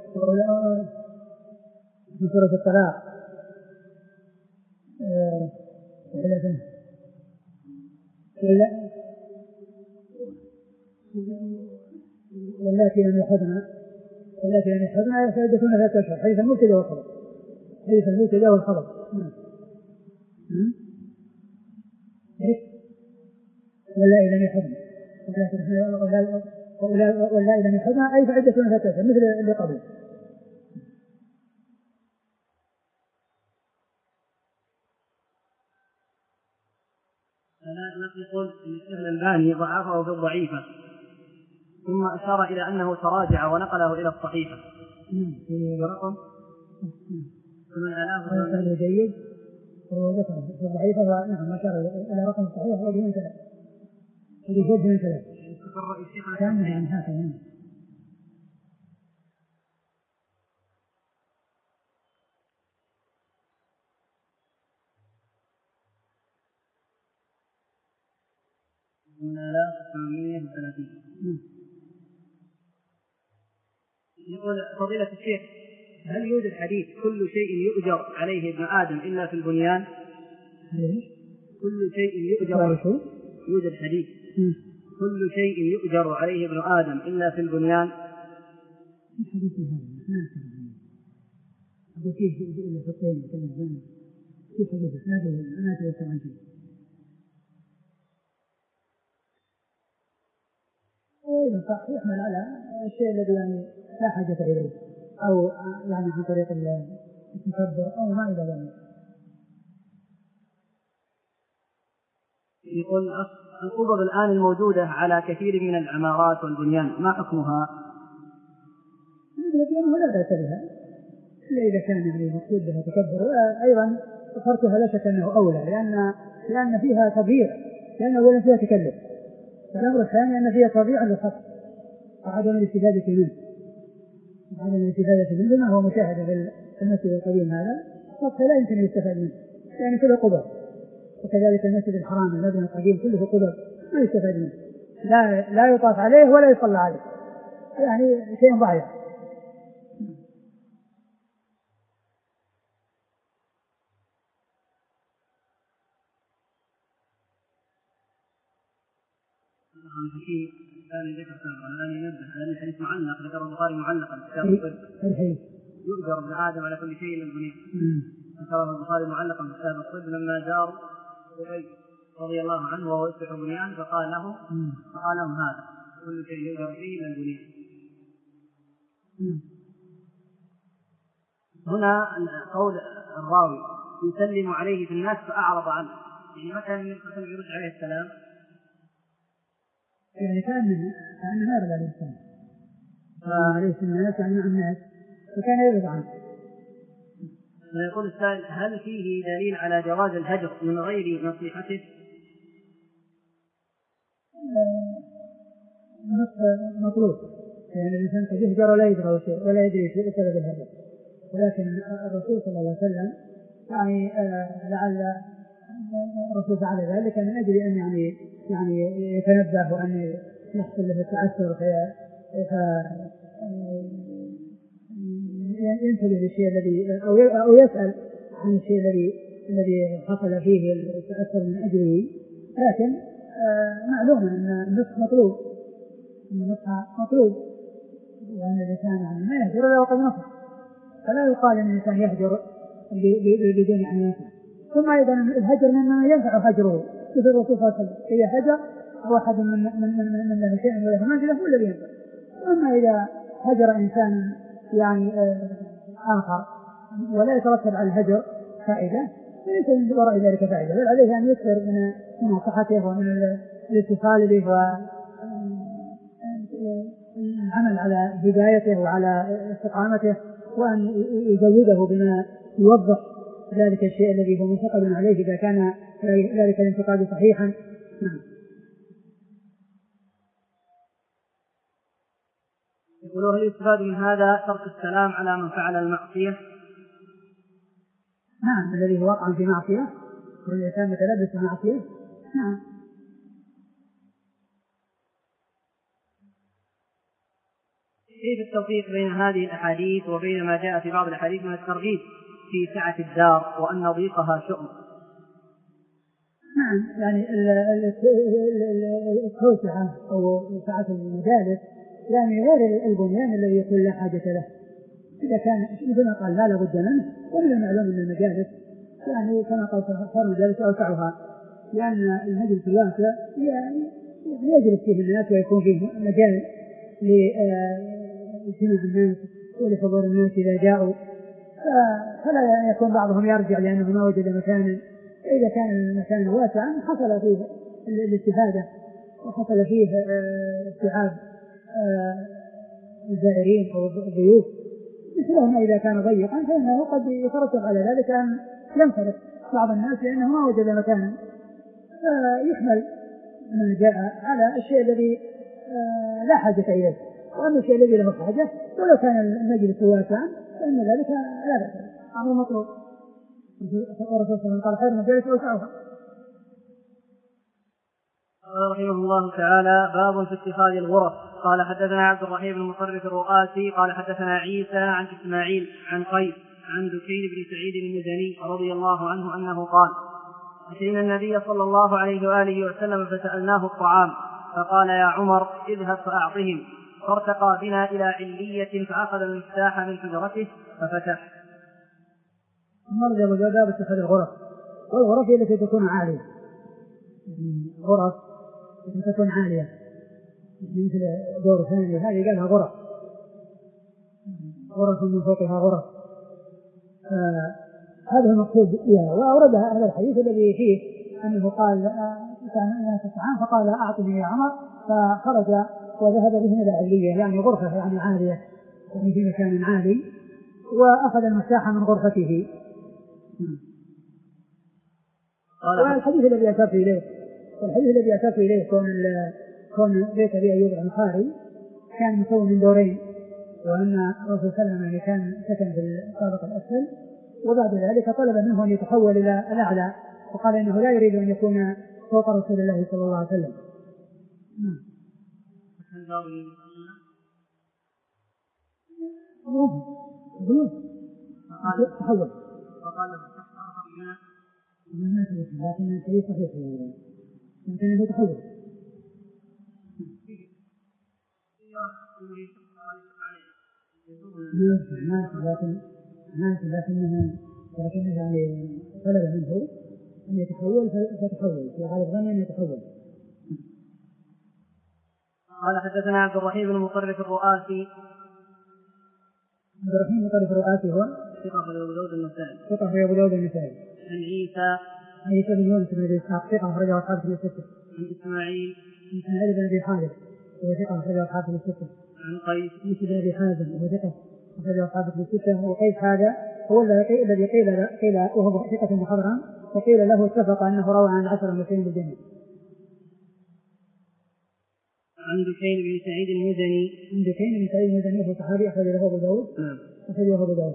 في سورة الطلاق واللاتي لم يحضن واللاتي لم يحضن فعدتهن ثلاثة أشهر حديث المبتدأ والخبر حديث المبتدأ والخبر واللاتي لم يحضن واللائي لم يحضنها أي فعدتهن ثلاثة أشهر مثل اللي قبل. يقول الشيخ الألباني ضعفه في الضعيفة ثم أشار إلى أنه تراجع ونقله إلى الصحيحة. في رقم ثمن آلاف هذا جيد وذكر في الضعيفة نعم أشار إلى رقم الصحيح وبين ثلاث هذه جد من ثلاث كان يعني هكذا. من آلاف ثمانمائة وثلاثين. يقول فضيلة الشيخ هل يوجد حديث كل شيء يؤجر عليه ابن آدم إلا في البنيان؟ كل شيء يؤجر يوجد حديث كل شيء يؤجر عليه ابن آدم إلا في البنيان. الحديث هذا ما أعرف أبو كيف إلا في الطين كذا كيف حديث هذا ما أتوقع عنه. وإذا صح يحمل على الشيء الذي يعني لا حاجة إليه أو يعني في طريق التكبر أو ما إلى ذلك. يقول القبب الآن الموجودة على كثير من العمارات والبنيان ما حكمها؟ لأنه لا بأس بها إلا إذا كان يعني مقصود بها تكبر. أيضا فرقها لا شك أنه أولى لأن لأن فيها تضييع لأن أولا فيها تكلف. الأمر الثاني أن فيها تضييع للخط وعدم الاستفادة منه عدم الاستفادة منه ما هو مشاهد في المسجد القديم هذا سطح لا يمكن يستفاد منه يعني كله قبر، وكذلك المسجد الحرام المبنى القديم كله قبر ما يستفاد منه، لا لا يطاف عليه ولا يصلى عليه، يعني شيء ضعيف. في ثاني ذكر سابقا الآن ينبه على الحديث معلق ذكر البخاري معلقا كتاب يؤجر ابن آدم على كل شيء للبنيان. ذكره البخاري معلقا في كتاب الطب لما زار أبي رضي الله عنه وهو يصلح بنيان فقال له فقال لهم هذا كل شيء يؤجر فيه للبنيان. هنا قول الراوي يسلم عليه في الناس فأعرض عنه، يعني ما كان يرد عليه السلام، يعني كان كان ما يرضى عليه السلام فعليه الناس يعني مع الناس فكان يرضى عنه. يقول السائل هل فيه دليل على جواز الهجر من غير نصيحته؟ مطلوب، يعني الإنسان قد يهجر ولا يدري شيء ولا يدري شيء سبب الهجر، ولكن الرسول صلى الله عليه وسلم يعني لعل الرسول فعل ذلك من أجل أن يعني يعني يتنبه وأن يحصل له التأثر فينتبه للشيء الذي أو يسأل عن الشيء الذي الذي حصل فيه التأثر من أجله. لكن معلوم أن النصح مطلوب، أن النصح مطلوب، وأن الإنسان يعني ما يهجر إلا وقد نصح، فلا يقال أن الإنسان يهجر بدون أن ينصح. ثم أيضا الهجر مما ينفع هجره، مثل الرسول صلى الله عليه وسلم إذا هجر واحد من من من من له شيء وله منزله هو الذي ينفع. أما إذا هجر إنسان يعني آخر ولا يترتب على الهجر فائدة فليس من وراء ذلك فائدة، بل عليه أن يكثر من مناصحته ومن الاتصال به والعمل على هدايته وعلى استقامته، وأن يزوده بما يوضح ذلك الشيء الذي هو منتقد عليه إذا كان ذلك الانتقاد صحيحا. نعم. يقولون هل يستفاد من هذا ترك السلام على من فعل المعصية؟ نعم، الذي هو وقع في معصية والإنسان متلبس بمعصية. نعم. كيف التوفيق بين هذه الأحاديث وبين ما جاء في بعض الأحاديث من الترغيب في سعة الدار وأن ضيقها شؤم؟ نعم، يعني التوسعة أو سعة المجالس يعني غير البنيان الذي يكون لا حاجة له. إذا كان مثل ما قال لا لابد منه، ومن المعلوم أن المجالس يعني كما قال صار المجالس أوسعها، لأن المجلس الواسع يعني يجلس فيه الناس ويكون فيه مجال لاجتماع الناس ولحضور الناس إذا جاءوا، فلا يكون بعضهم يرجع لأنه ما وجد مكانا. إذا كان المكان واسعا حصل فيه الاستفادة وحصل فيه استيعاب الزائرين أو الضيوف، مثلهم إذا كان ضيقا فإنه قد يترتب على ذلك أن ينصرف بعض الناس لأنه ما وجد مكانا، فيحمل ما جاء على الشيء الذي لا حاجة إليه، وأما الشيء الذي له حاجة ولو كان المجلس واسعا فإن ذلك لا بأس، أمر مطلوب. الرسول صلى الله عليه وسلم قال خير مجالس أوسعها. قال رحمه الله تعالى باب في اتخاذ الغرف. قال حدثنا عبد الرحيم بن مصرف الرؤاسي قال حدثنا عيسى عن إسماعيل عن قيس عن دكين بن سعيد المزني رضي الله عنه أنه قال أتينا النبي صلى الله عليه وآله وسلم فسألناه الطعام فقال يا عمر اذهب فأعطهم، فارتقى بنا إلى علية فأخذ المفتاح من حجرته ففتح. مرجع باب اتخاذ الغرف، والغرف هي التي تكون عالية، غرف التي تكون عالية مثل دور ثاني هذه قالها غرف، غرف من فوقها غرف، هذا المقصود بها. وأوردها هذا الحديث الذي فيه أنه قال كان الناس الطعام فقال أعطني يا عمر، فخرج وذهب بهم إلى علية يعني غرفة يعني عالية يعني في مكان عالي، وأخذ المفتاح من غرفته. والحديث الذي أشرت إليه والحديث الذي أشرت إليه كون كون بيت أبي أيوب الأنصاري كان مكون من دورين، وأن الرسول صلى الله عليه وسلم كان سكن في الطابق الأسفل، وبعد ذلك طلب منه أن يتحول إلى الأعلى، وقال إنه لا يريد أن يكون فوق رسول الله صلى الله عليه وسلم. تحول لكن الشيء صحيح لكنه تحول. لكن لكنها لكنها يعني طلب منه أن يتحول فتحول، في غالب ظن أن يتحول. قال حدثنا عبد الرحيم بن مطرف الرؤاسي. عبد الرحيم مطرف الرؤاسي هو ثقة في أبو داود النسائي. ثقة في أبو داود النسائي. عن عيسى عيسى بن يونس بن أبي إسحاق ثقة أخرجه أصحاب كتب الستة. عن إسماعيل إسماعيل بن أبي خالد وهو ثقة أخرجه أصحاب كتب الستة. عن قيس قيس بن أبي حازم وهو ثقة أخرجه أصحاب كتب الستة. وقيس هذا هو الذي قيل قيل وهو ثقة مخضرم، وقيل له اتفق أنه روى عن عشرة مئتين بالجنة. عن دكين بن سعيد المزني. عن دكين بن سعيد المزني وهو صحابي أخرج له أبو داود. نعم. أخرج له أبو داود.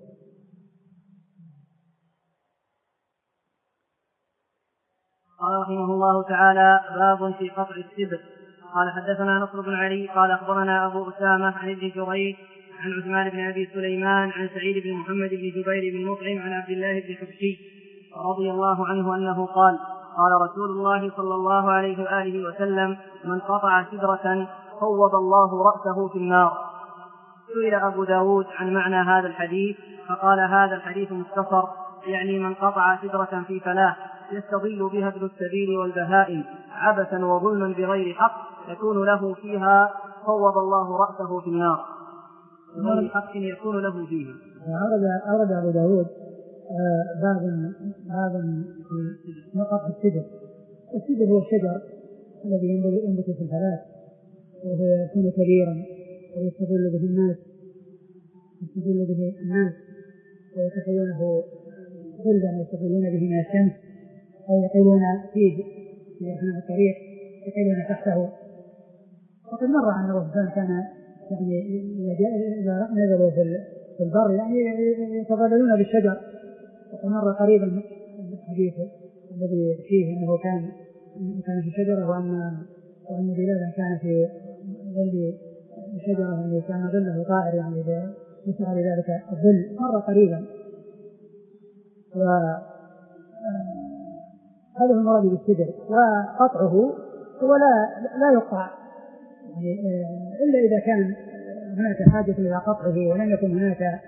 قال رحمه الله تعالى: باب في قطع السبط. قال حدثنا نصر بن علي قال أخبرنا أبو أسامة عن ابن جريج عن عثمان بن أبي سليمان عن سعيد بن محمد بن جبير بن مطعم عن عبد الله بن حبشي رضي الله عنه أنه قال: قال رسول الله صلى الله عليه وآله وسلم: من قطع شجرة فوض الله رأسه في النار. سئل أبو داود عن معنى هذا الحديث فقال: هذا الحديث مختصر، يعني من قطع شجرة في فلاة يستضل بها ابن السبيل والبهائم عبثا وظلما بغير حق يكون له فيها فوض الله رأسه في النار بغير حق يكون له فيها. أورد أبو داود باب باب في قطع السدر. السدر هو الشجر الذي ينبت في الفلاة وهو يكون كبيرا ويستظل به الناس يستظل به الناس ويتخذونه ظلا يستظلون به من الشمس أو يقيلون فيه في أثناء الطريق يقيلون تحته. وقد مر عن الرسول كان يعني إذا نزلوا في البر يعني يتظللون بالشجر. وقد مر قريبا الحديث الذي فيه أنه كان كان في شجرة وأن وأن بلالا كان في ظل شجرة يعني كان ظله طائر يعني يسعى لذلك الظل. مر قريبا. وهذا هو المراد بالسدر. وقطعه هو لا لا يقطع يعني إلا إذا كان هناك حاجة إلى قطعه ولم يكن هناك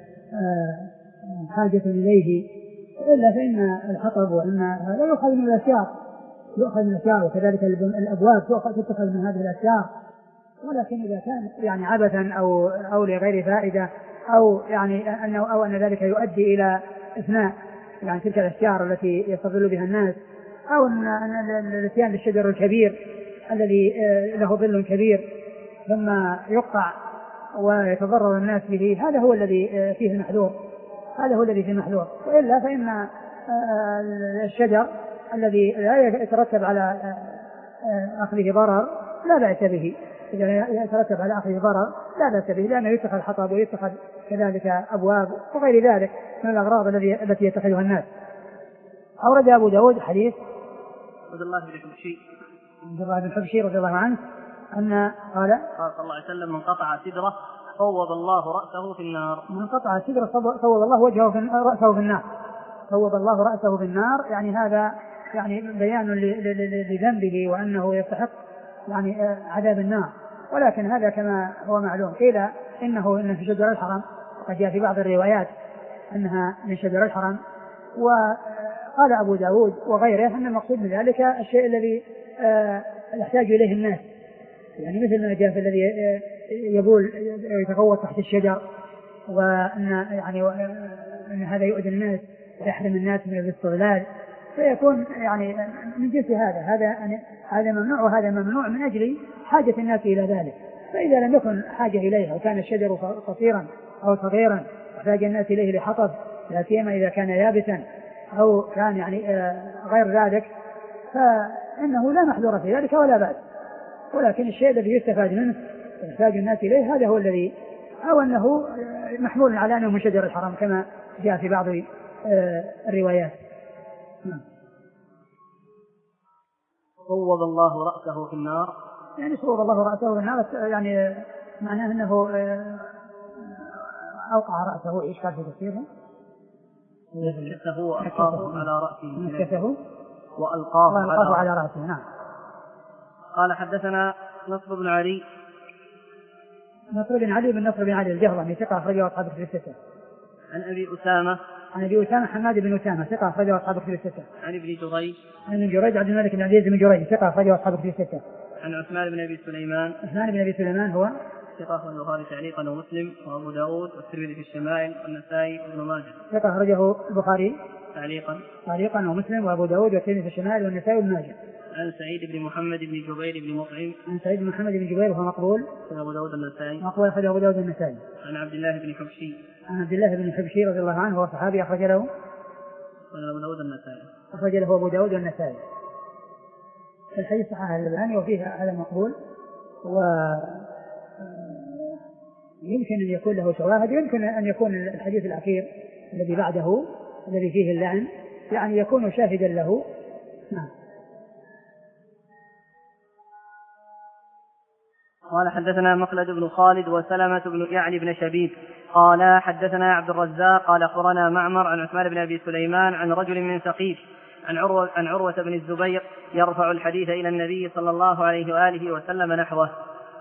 حاجة إليه، إلا فإن الحطب وإن لا يؤخذ من الأشياء يؤخذ من الأشياء وكذلك الأبواب تؤخذ من هذه الأشياء. ولكن إذا كان يعني عبثا أو أو لغير فائدة أو يعني أنه أو أن ذلك يؤدي إلى إثناء يعني تلك الأشجار التي يستظل بها الناس أو أن الاتيان بالشجر الكبير الذي له ظل كبير ثم يقطع ويتضرر الناس به، هذا هو الذي فيه المحذور هذا هو الذي فيه المحذور. وإلا فإن الشجر الذي لا يترتب على أخذه ضرر لا بأس به. إذا يترتب على أخذه ضرر لا بأس به لأنه يتخذ حطب ويتخذ كذلك أبواب وغير ذلك من الأغراض التي يتخذها الناس. أورد أبو داود حديث عبد الله بن حبشي عبد الله بن حبشي رضي الله عنه أن قال قال صلى الله عليه وسلم: من قطع سدرة فوض الله رأسه في النار. من قطع سدرة فوض الله وجهه في رأسه في النار. فوض الله رأسه في النار يعني هذا يعني بيان لذنبه وأنه يستحق يعني عذاب النار. ولكن هذا كما هو معلوم قيل إنه إن في شجر الحرم، وقد جاء في بعض الروايات أنها من شجر الحرم. وقال أبو داود وغيره أن المقصود من ذلك الشيء الذي يحتاج إليه الناس، يعني مثل ما جاء في الذي يبول يتغوط تحت الشجر وأن يعني أن هذا يؤذي الناس ويحرم الناس من الاستغلال، فيكون يعني من جنس هذا هذا هذا ممنوع وهذا ممنوع من أجل حاجة الناس إلى ذلك. فإذا لم يكن حاجة إليه وكان الشجر قصيرا أو صغيرا يحتاج الناس إليه لحطب، لا سيما إذا كان يابسا أو كان يعني غير ذلك، فإنه لا محذور في ذلك ولا بأس. ولكن الشيء الذي يستفاد منه ويحتاج الناس إليه هذا هو الذي أو أنه محمول على أنه من شجر الحرام كما جاء في بعض الروايات. صوب الله رأسه في النار، يعني صوب الله رأسه في النار يعني معناه أنه أوقع رأسه. إيش قال في تفسيره؟ نكته وألقاه على رأسه. نكته وألقاه على, على رأسه. نعم. قال حدثنا نصر بن علي نصر بن علي بن نصر بن علي الجهضمي ثقة أخرجه أصحاب الكتب الستة. عن أبي أسامة عن أبي أسامة حماد بن أسامة ثقة أخرجه أصحاب الكتب الستة. عن ابن جريج عن ابن جريج عبد الملك بن عبد العزيز بن جريج ثقة أخرجه أصحاب الكتب الستة. عن عثمان بن أبي سليمان عثمان بن أبي سليمان هو ثقة أخرجه البخاري تعليقا ومسلم وأبو داود والترمذي في الشمائل والنسائي وابن ماجه. ثقة أخرجه البخاري تعليقا تعليقا ومسلم وأبو داود والترمذي في الشمائل والنسائي وابن ماجه. عن سعيد بن محمد بن جبير بن مطعم عن سعيد بن محمد بن جبير وهو مقبول أبو داود النسائي مقبول أخرجه أبو داود النسائي. عن عبد الله بن حبشي عن عبد الله بن حبشي رضي الله عنه هو صحابي أخرج له أبو داود النسائي أخرج له أبو داود والنسائي. الحديث صحيح الألباني وفيه هذا مقبول ويمكن أن يكون له شواهد. يمكن أن يكون الحديث الأخير الذي بعده الذي فيه اللعن يعني يكون شاهدا له. نعم. قال حدثنا مخلد بن خالد وسلمة بن يعني بن شبيب قال حدثنا عبد الرزاق قال أخبرنا معمر عن عثمان بن أبي سليمان عن رجل من ثقيف عن عروة, عن عروة بن الزبير يرفع الحديث إلى النبي صلى الله عليه وآله وسلم نحوه.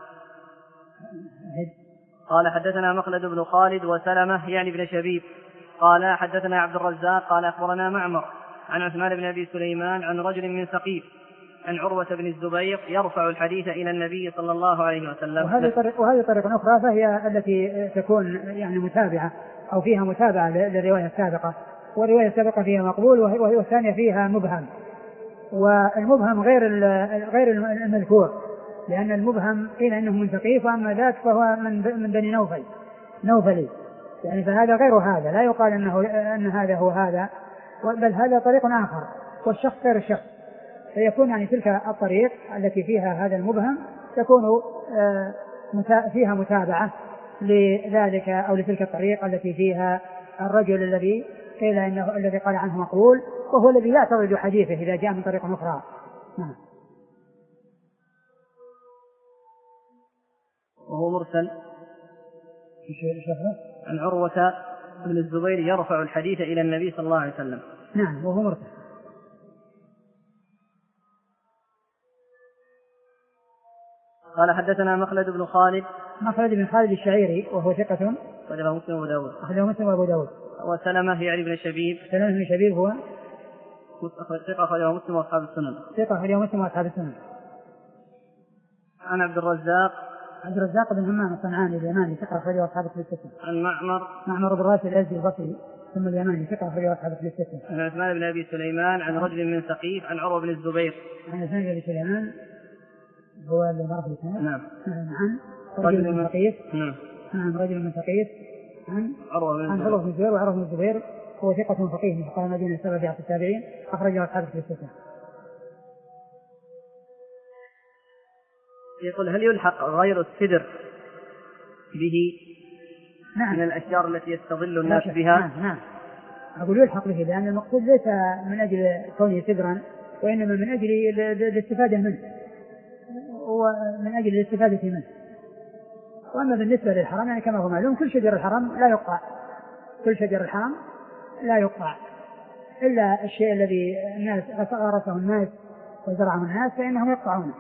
قال حدثنا مخلد بن خالد وسلمة يعني بن شبيب قال حدثنا عبد الرزاق قال أخبرنا معمر عن عثمان بن أبي سليمان عن رجل من ثقيف عن عروة بن الزبير يرفع الحديث إلى النبي صلى الله عليه وسلم. وهذه طريق وهذه طريقة أخرى فهي التي تكون يعني متابعة أو فيها متابعة للرواية السابقة، والرواية السابقة فيها مقبول والثانية فيها مبهم. والمبهم غير غير المذكور لأن المبهم قيل أنه من ثقيف وأما ذاك فهو من من بني نوفل نوفلي يعني فهذا غير هذا لا يقال أنه أن هذا هو هذا بل هذا طريق آخر والشخص غير الشخص. فيكون يعني تلك الطريق التي فيها هذا المبهم تكون فيها متابعة لذلك أو لتلك الطريق التي فيها الرجل الذي قيل إنه الذي قال عنه مقبول وهو الذي لا يعترض حديثه إذا جاء من طريق أخرى. نعم. وهو مرسل عن عروة بن الزبير يرفع الحديث إلى النبي صلى الله عليه وسلم. نعم وهو مرسل. قال حدثنا مخلد بن خالد مخلد بن خالد الشعيري وهو ثقة أخرجه مسلم وأبو داود أخرجه مسلم وأبو داود. وسلمة يعني بن شبيب سلمة بن شبيب هو ثقة أخرجه مسلم وأصحاب السنن ثقة أخرجه مسلم وأصحاب السنن. عن عبد الرزاق عبد الرزاق بن همام الصنعاني اليماني ثقة أخرجه أصحاب السنن. عن معمر معمر بن راشد الأزدي البصري ثم اليماني ثقة أخرجه أصحاب السنن. عن عثمان بن أبي سليمان عن رجل من ثقيف عن عروة بن الزبير عن عثمان بن أبي سليمان هو اللي مر في السنة. نعم. عن رجل من ثقيف. نعم. عن رجل من ثقيف عن عروة بن عن عروة بن الزبير وعروة بن الزبير هو ثقة فقيه من فقهاء المدينة السبعة في عصر التابعين أخرجه أصحاب السنة. يقول هل يلحق غير السدر به نعم. من الأشجار التي يستظل الناس بها؟ نعم نعم أقول يلحق به لأن المقصود ليس من أجل كونه سدرا وإنما من أجل الاستفادة منه ومن أجل الاستفادة منه. وأما بالنسبة للحرام يعني كما هو معلوم كل شجر الحرام لا يقطع كل شجر الحرام لا يقطع إلا الشيء الذي الناس غرسه الناس وزرعه الناس فإنهم يقطعونه.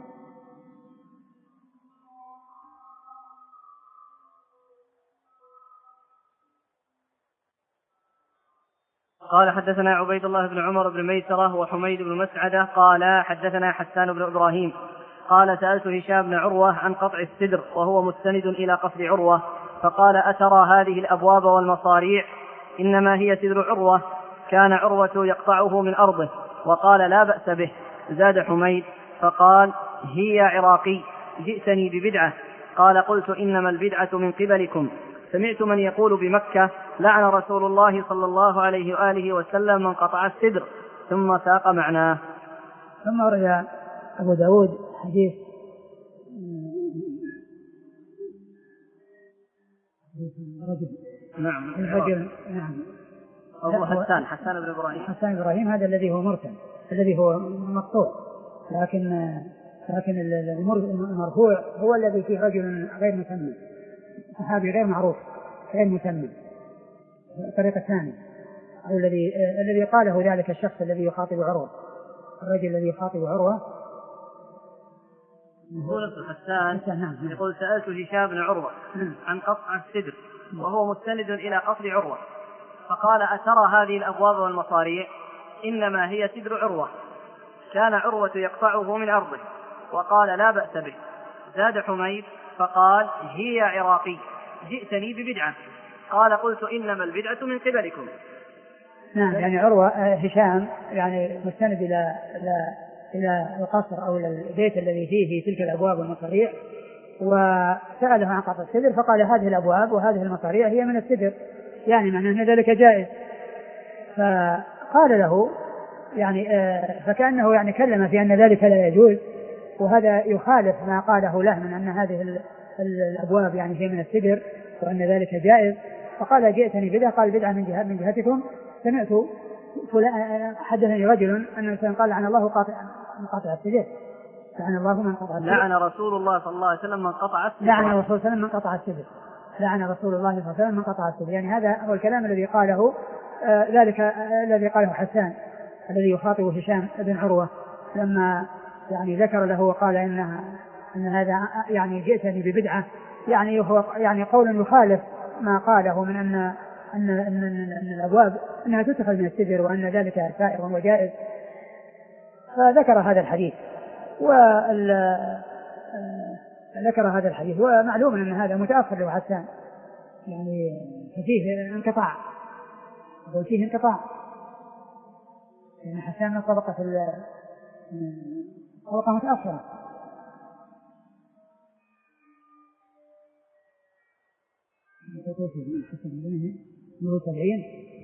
قال حدثنا عبيد الله بن عمر بن ميسرة وحميد بن مسعدة قال حدثنا حسان بن إبراهيم قال سألت هشام بن عروة عن قطع السدر وهو مستند إلى قصر عروة فقال أترى هذه الأبواب والمصاريع إنما هي سدر عروة كان عروة يقطعه من أرضه وقال لا بأس به. زاد حميد فقال هي عراقي جئتني ببدعة قال قلت إنما البدعة من قبلكم سمعت من يقول بمكة لعن رسول الله صلى الله عليه وآله وسلم من قطع السدر ثم ساق معناه. ثم رجع أبو داود حديث رجل نعم الرجل نعم أبو حسان حسان بن إبراهيم حسان إبراهيم هذا الذي هو مرسل الذي هو مقطوع، لكن لكن المرفوع هو الذي فيه رجل غير مسمى، صحابي غير معروف غير مسمى. الطريقة الثانية أو الذي الذي قاله ذلك الشخص الذي يخاطب عروة، الرجل الذي يخاطب عروة يقول ابن حسان نعم. يقول سألت هشام بن عروة عن قطع السدر وهو مستند إلى قتل عروة، فقال أترى هذه الأبواب والمصاريع إنما هي سدر عروة، كان عروة يقطعه من أرضه، وقال لا بأس به. زاد حميد فقال هي عراقي جئتني ببدعة، قال قلت إنما البدعة من قبلكم. نعم يعني عروة هشام يعني مستند إلى إلى إلى القصر أو إلى البيت الذي فيه تلك الأبواب والمصاريع، وسأله عن قطع السدر فقال هذه الأبواب وهذه المصاريع هي من السدر، يعني معنى أن ذلك جائز. فقال له يعني فكأنه يعني كلم في أن ذلك لا يجوز، وهذا يخالف ما قاله له من أن هذه الأبواب يعني هي من السدر وأن ذلك جائز. فقال جئتني بدعة، قال بدعة من جهة من جهتكم، سمعت حدثني رجل أن الإنسان قال لعن الله قاطع من قاطع السدر، لعن الله من قطع السدر، لعن رسول الله صلى الله عليه وسلم من قطع السدر، لعن الرسول صلى الله عليه وسلم من قطع السدر، لعن رسول الله صلى الله عليه وسلم من قطع السدر. يعني هذا هو الكلام الذي قاله آه ذلك آه الذي قاله حسان الذي يخاطب هشام بن عروة لما يعني ذكر له وقال إن إن هذا يعني جئتني ببدعة، يعني هو يعني قول يخالف ما قاله من أن أن أن, أن الأبواب أنها تتخذ من السدر وأن ذلك سائر وجائز. فذكر هذا الحديث وذكر هذا الحديث ومعلوم أن هذا متأخر له حسان، يعني فيه انقطاع، فيه انقطاع يعني حسان من طبقة طبقة متأخرة. نور سبعين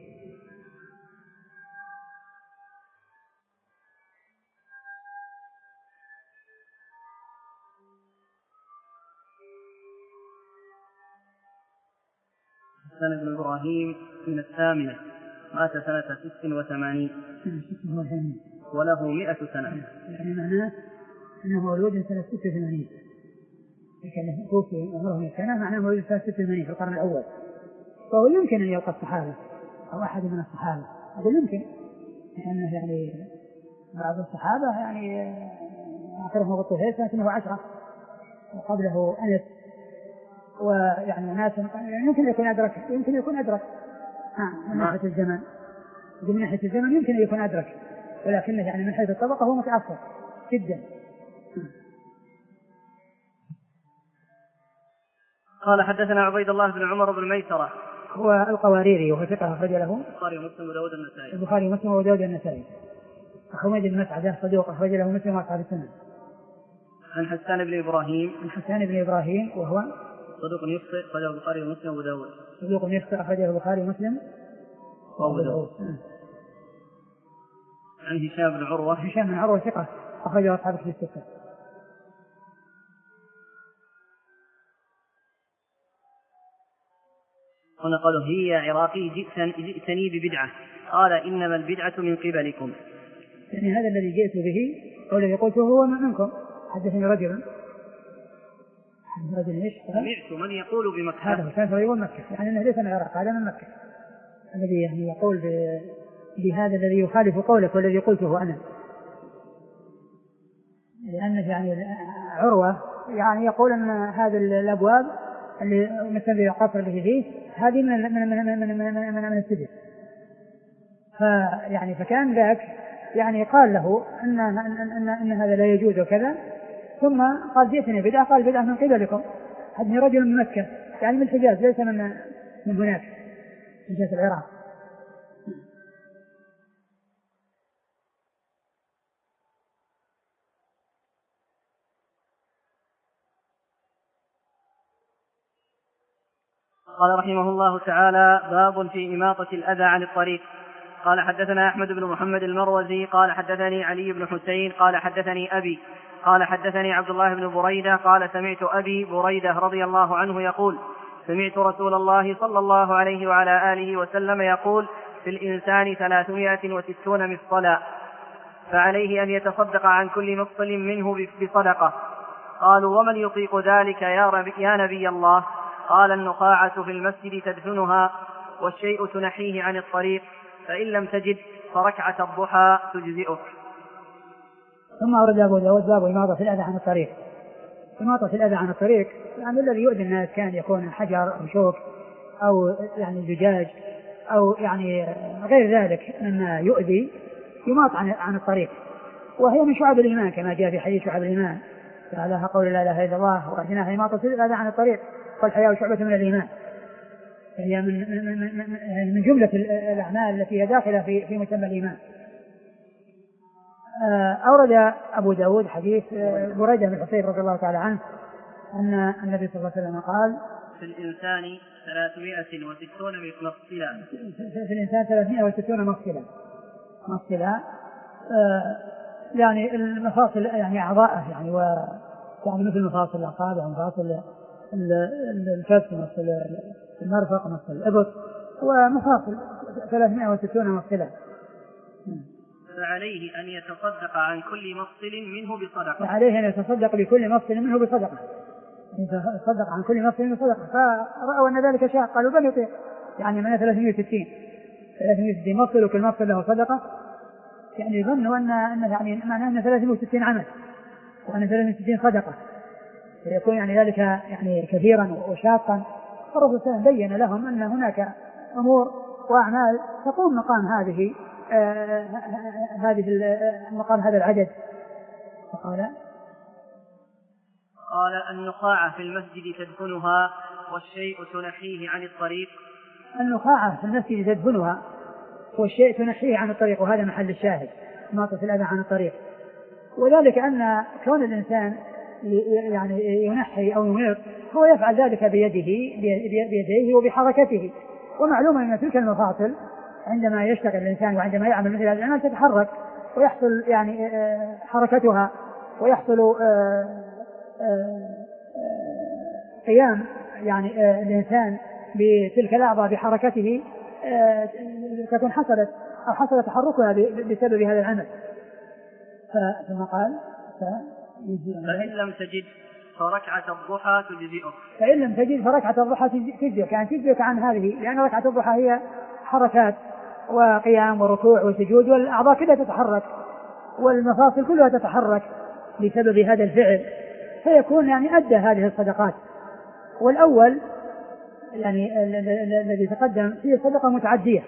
حسان بن إبراهيم من الثامنة مات سنة ست وثمانين وله مئة سنة، يعني معناه أنه مولود سنة ست وثمانين، لكن توفي عمره من سنة معناه مولود سنة ست وثمانين في القرن الأول، فهو يمكن أن يلقى الصحابة أو أحد من الصحابة، أقول يمكن لأنه يعني بعض الصحابة يعني آخرهم أبو الطفيل سنة اثنين وعشرة وقبله أنس، ويعني ناس يمكن يكون أدرك يمكن يكون أدرك من ناحية الزمن، من ناحية الزمن يمكن أن يكون أدرك، ولكنه يعني من حيث الطبقة هو متأخر جدا. قال حدثنا عبيد الله بن عمر بن ميسرة هو القواريري وهو ثقة أخرج له البخاري ومسلم وداود النسائي البخاري ومسلم وداود النسائي. حميد بن مسعدة صدوق أخرج له مسلم وأصحاب السنن. عن حسان بن إبراهيم عن حسان بن إبراهيم وهو صدوق يخطئ أخرجه البخاري ومسلم وداود صدوق يخطئ أخرجه البخاري ومسلم وداود. عن هشام بن عروة هشام بن عروة ثقة أخرجه أصحاب الكتب الستة. هنا قالوا هي عراقي جئتني ببدعة، قال إنما البدعة من قبلكم، يعني هذا الذي جئت به والذي قلته هو منكم. حدثني رجل رجل ايش؟ سمعت من يقول بمكة، هذا كان يقول مكة، يعني أنه ليس من العراق، هذا من مكة الذي يعني يقول بهذا الذي يخالف قولك والذي قلته أنا، لأنه يعني عروة يعني يقول أن هذه الأبواب اللي مثل القصر اللي فيه هذه من من من من من من, من, من السجن، فيعني فكان ذاك يعني قال له أن أن أن, أن هذا لا يجوز وكذا، ثم قال جئتني بدعة، قال بدعة من قبلكم، هذه رجل من مكة يعني من الحجاز ليس من من هناك من جهة العراق. قال رحمه الله تعالى: باب في إماطة الأذى عن الطريق. قال حدثنا أحمد بن محمد المروزي قال حدثني علي بن حسين قال حدثني أبي قال حدثني عبد الله بن بريدة قال سمعت أبي بريدة رضي الله عنه يقول: سمعت رسول الله صلى الله عليه وعلى آله وسلم يقول في الإنسان ثلاثمائة وستون مفصلا فعليه أن يتصدق عن كل مفصل منه بصدقة. قالوا ومن يطيق ذلك يا نبي الله؟ قال النخاعة في المسجد تدفنها والشيء تنحيه عن الطريق فإن لم تجد فركعة الضحى تجزئك. ثم أورد أبو داود باب إماطة الأذى عن الطريق. إماطة الأذى عن الطريق يعني الذي يؤذي الناس كان يكون حجر أو شوك أو يعني زجاج أو يعني غير ذلك مما يؤذي يماط عن عن الطريق، وهي من شعب الإيمان كما جاء في حديث شعب الإيمان فعلها قول لا إله إلا الله وأدناها إماطة الأذى عن الطريق والحياء شعبة من الإيمان. هي من من من, من جملة الأعمال التي هي داخلة في في مسمى الإيمان. أورد أبو داود حديث بريدة بن الحصيب رضي الله تعالى عنه أن النبي صلى الله عليه وسلم قال في الإنسان ثلاثمائة وستون مفصلا في الإنسان ثلاثمائة وستون مفصلا مفصلا يعني المفاصل يعني أعضاءه يعني و يعني مثل مفاصل الأصابع ومفاصل الكف ومفاصل المرفق ومفاصل الإبط ومفاصل ثلاثمائة وستون مفصلا. فعليه أن يتصدق عن كل مفصل منه بصدقة. فعليه أن يتصدق بكل مفصل منه بصدقة. يتصدق عن كل مفصل بصدقة. فرأوا أن ذلك شاق قالوا بل يطيق يعني من ثلاثمائة وستين ثلاثمائة وستين مفصل وكل مفصل له صدقة يعني يظنوا أن أن يعني معناه أن ثلاثمائة وستين عمل وأن ثلاثمائة وستين صدقة فيكون يعني ذلك يعني كثيرا وشاقا. الرسول صلى الله عليه وسلم بين لهم أن هناك أمور وأعمال تقوم مقام هذه آه هذه مقام هذا العدد. فقال قال النخاعة في المسجد تدفنها والشيء تنحيه عن الطريق. النخاعة في المسجد تدفنها والشيء تنحيه عن الطريق وهذا محل الشاهد إماطة الأذى عن الطريق. وذلك أن كون الإنسان يعني ينحي أو يميط هو يفعل ذلك بيده بيديه وبحركته. ومعلوم أن تلك المفاصل عندما يشتغل الإنسان وعندما يعمل مثل هذا العمل تتحرك ويحصل يعني حركتها ويحصل قيام يعني الإنسان بتلك الأعضاء بحركته تكون حصلت أو حصل تحركها بسبب هذا العمل. ثم قال فإن لم تجد فركعة الضحى تجزئك. فإن لم تجد فركعة الضحى تجزئك يعني تجزئك عن هذه لأن ركعة الضحى هي حركات وقيام وركوع وسجود والأعضاء كلها تتحرك والمفاصل كلها تتحرك بسبب هذا الفعل فيكون يعني أدى هذه الصدقات. والأول يعني الذي تقدم فيه صدقة متعدية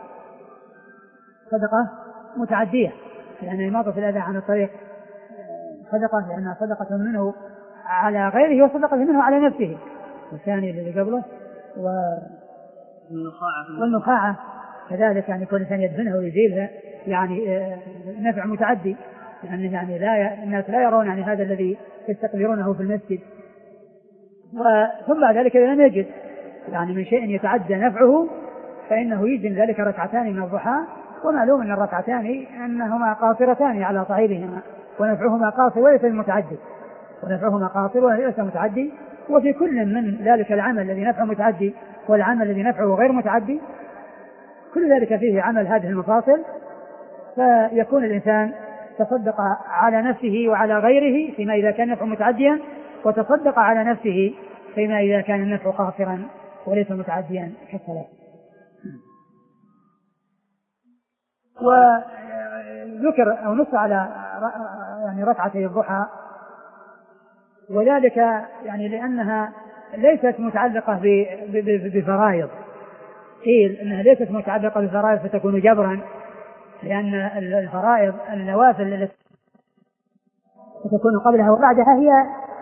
صدقة متعدية يعني إماطة الأذى عن الطريق صدقة لأنها صدقة منه على غيره وصدقة منه على نفسه. والثاني الذي قبله والنخاعة كذلك يعني كل إنسان يدفنها ويزيلها يعني نفع متعدي يعني, يعني لا الناس لا يرون يعني هذا الذي يستقبلونه في المسجد. ثم بعد ذلك إذا لم يجد يعني من شيء يتعدى نفعه فإنه يجزم ذلك ركعتان من الضحى. ومعلوم أن الركعتان أنهما قاصرتان على صاحبهما ونفعهما قاصر وليس المتعدي ونفعهما قاصر وليس متعدي. وفي كل من ذلك العمل الذي نفعه متعدي والعمل الذي نفعه غير متعدي كل ذلك فيه عمل هذه المفاصل فيكون الإنسان تصدق على نفسه وعلى غيره فيما إذا كان نفعه متعديا وتصدق على نفسه فيما إذا كان النفع قاصرا وليس متعديا كالصلاة. وذكر أو نص على يعني ركعتي الضحى وذلك يعني لأنها ليست متعلقة بفرائض قيل أنها ليست متعلقة بفرائض فتكون جبرا لأن الفرائض النوافل التي تكون قبلها وبعدها هي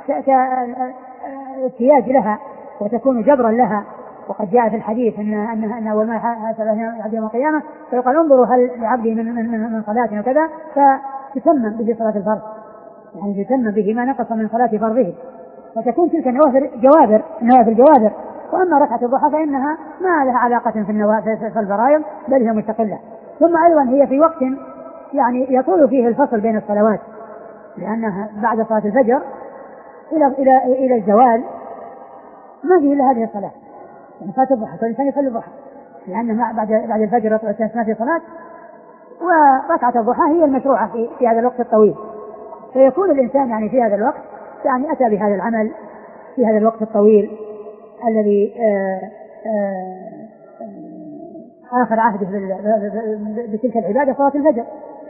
احتياج لها وتكون جبرا لها. وقد جاء في الحديث أن أن أن أول ما حدث يوم القيامة فيقال انظروا هل لعبدي من من من صلاة وكذا فتتمم به صلاة الفرض يعني تتمم به ما نقص من صلاة فرضه فتكون تلك النوافل جوابر النوافل جوابر. وأما ركعة الضحى فإنها ما لها علاقة في النوافل في الفرائض بل هي مستقلة. ثم أيضا هي في وقت يعني يطول فيه الفصل بين الصلوات لأنها بعد صلاة الفجر إلى إلى إلى الزوال ما فيه إلا هذه الصلاة يعني فات الضحى، فالإنسان يصلي الضحى لأن بعد بعد الفجر يطلع الشمس ما في صلاة، وركعة الضحى هي المشروعة في, في هذا الوقت الطويل، فيكون الإنسان يعني في هذا الوقت يعني أتى بهذا العمل في هذا الوقت الطويل الذي آآ آآ آخر عهده بتلك العبادة صلاة الفجر،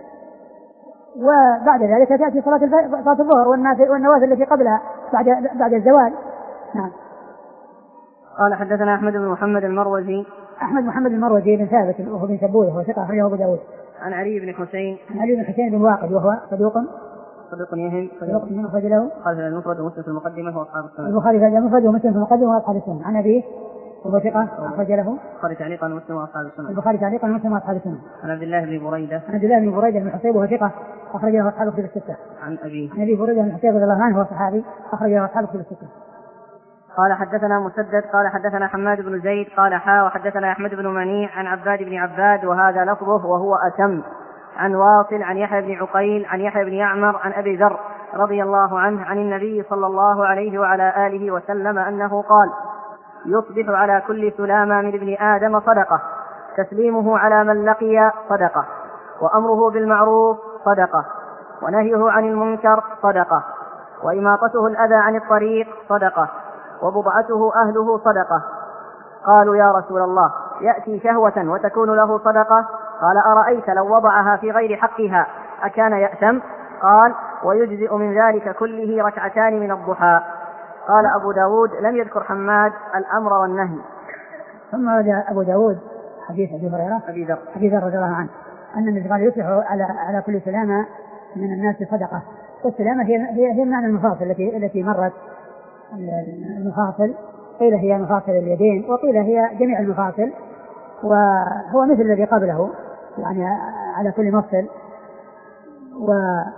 وبعد ذلك تأتي صلاة صلاة الظهر والنوافل التي قبلها بعد بعد الزوال. نعم. قال حدثنا أحمد بن محمد المروزي. أحمد محمد المروزي بن ثابت وهو بن سبويه وهو ثقة أخرجه أبو داود. عن علي بن حسين. عن علي بن حسين بن واقد وهو صدوق صدوق يهم صدوق من أخرج له قال المفرد ومسلم في المقدمة وأصحاب السنن. البخاري في المفرد ومسلم في المقدمة وأصحاب السنن. عن أبيه وهو ثقة أخرج له البخاري تعليقا ومسلم وأصحاب السنن. البخاري تعليقا ومسلم وأصحاب السنن. عن عبد الله بن بريدة. عن عبد الله بن بريدة بن حصيب وهو ثقة أخرج له أصحاب الكتب الستة. عن أبي عن أبي بريدة بن حصيب رضي الله عنه وهو صحابي أخرج له أصحاب الكتب الستة. قال حدثنا مسدد قال حدثنا حماد بن زيد قال حا وحدثنا أحمد بن منيع عن عباد بن عباد وهذا لفظه وهو أتم. عن واصل عن يحيى بن عقيل عن يحيى بن يعمر عن أبي ذر رضي الله عنه عن النبي صلى الله عليه وعلى آله وسلم أنه قال: يصبح على كل سلامة من ابن آدم صدقة، تسليمه على من لقي صدقة، وأمره بالمعروف صدقة، ونهيه عن المنكر صدقة، وإماطته الأذى عن الطريق صدقة، وبضعته أهله صدقة. قالوا: يا رسول الله، يأتي شهوة وتكون له صدقة؟ قال: أرأيت لو وضعها في غير حقها أكان يأثم؟ قال: ويجزئ من ذلك كله ركعتان من الضحى. قال أبو داود: لم يذكر حماد الأمر والنهي. ثم رد أبو داود حديث أبي هريرة أبي ذر أبي ذر رضي الله عنه أن النبي قال: يصبح على على كل سلامة من الناس صدقة. والسلامة هي هي هي معنى المفاصل التي التي مرت المفاصل، قيل هي مفاصل اليدين وقيل هي جميع المفاصل، وهو مثل الذي قبله يعني على كل مفصل. و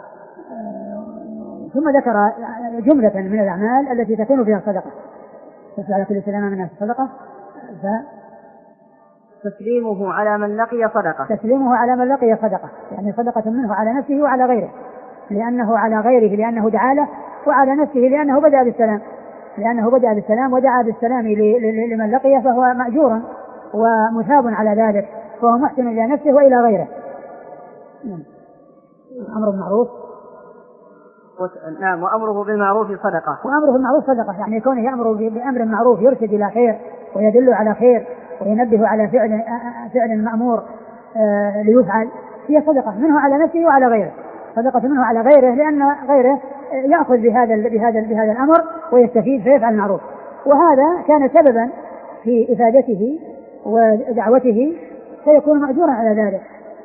ثم ذكر جملة من الأعمال التي تكون فيها صدقة. يصبح على كل سلامة من الناس صدقة، ف تسليمه على من لقي صدقة تسليمه على من لقي صدقة يعني صدقة منه على نفسه وعلى غيره، لأنه على غيره لأنه دعا له، وعلى نفسه لأنه بدأ بالسلام لأنه بدأ بالسلام ودعا بالسلام لمن لقيه، فهو مأجور ومثاب على ذلك، فهو محسن إلى نفسه وإلى غيره. أمر بالمعروف. نعم. وأمره بالمعروف صدقة. وأمره بالمعروف صدقة يعني كونه يأمر بأمر معروف يرشد إلى خير ويدل على خير وينبه على فعل فعل مأمور آه ليفعل، هي صدقة منه على نفسه وعلى غيره، صدقة منه على غيره لأن غيره يأخذ بهذا بهذا بهذا الأمر ويستفيد فيفعل المعروف، وهذا كان سببا في إفادته ودعوته فيكون مأجورا على ذلك.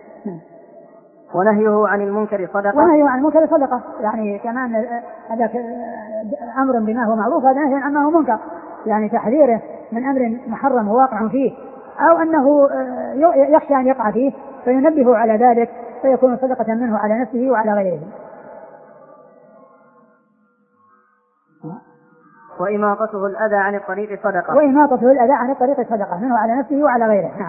ونهيه عن المنكر صدقة. ونهيه عن المنكر صدقة يعني كمان هذا أمر بما هو معروف، هذا نهي عما هو منكر، يعني تحذيره من أمر محرم واقع فيه أو أنه يخشى أن يقع فيه فينبه على ذلك فيكون صدقة منه على نفسه وعلى غيره. وإماطته الأذى عن الطريق صدقة. وإماطته الأذى عن الطريق صدقة منه على نفسه وعلى غيره. نعم.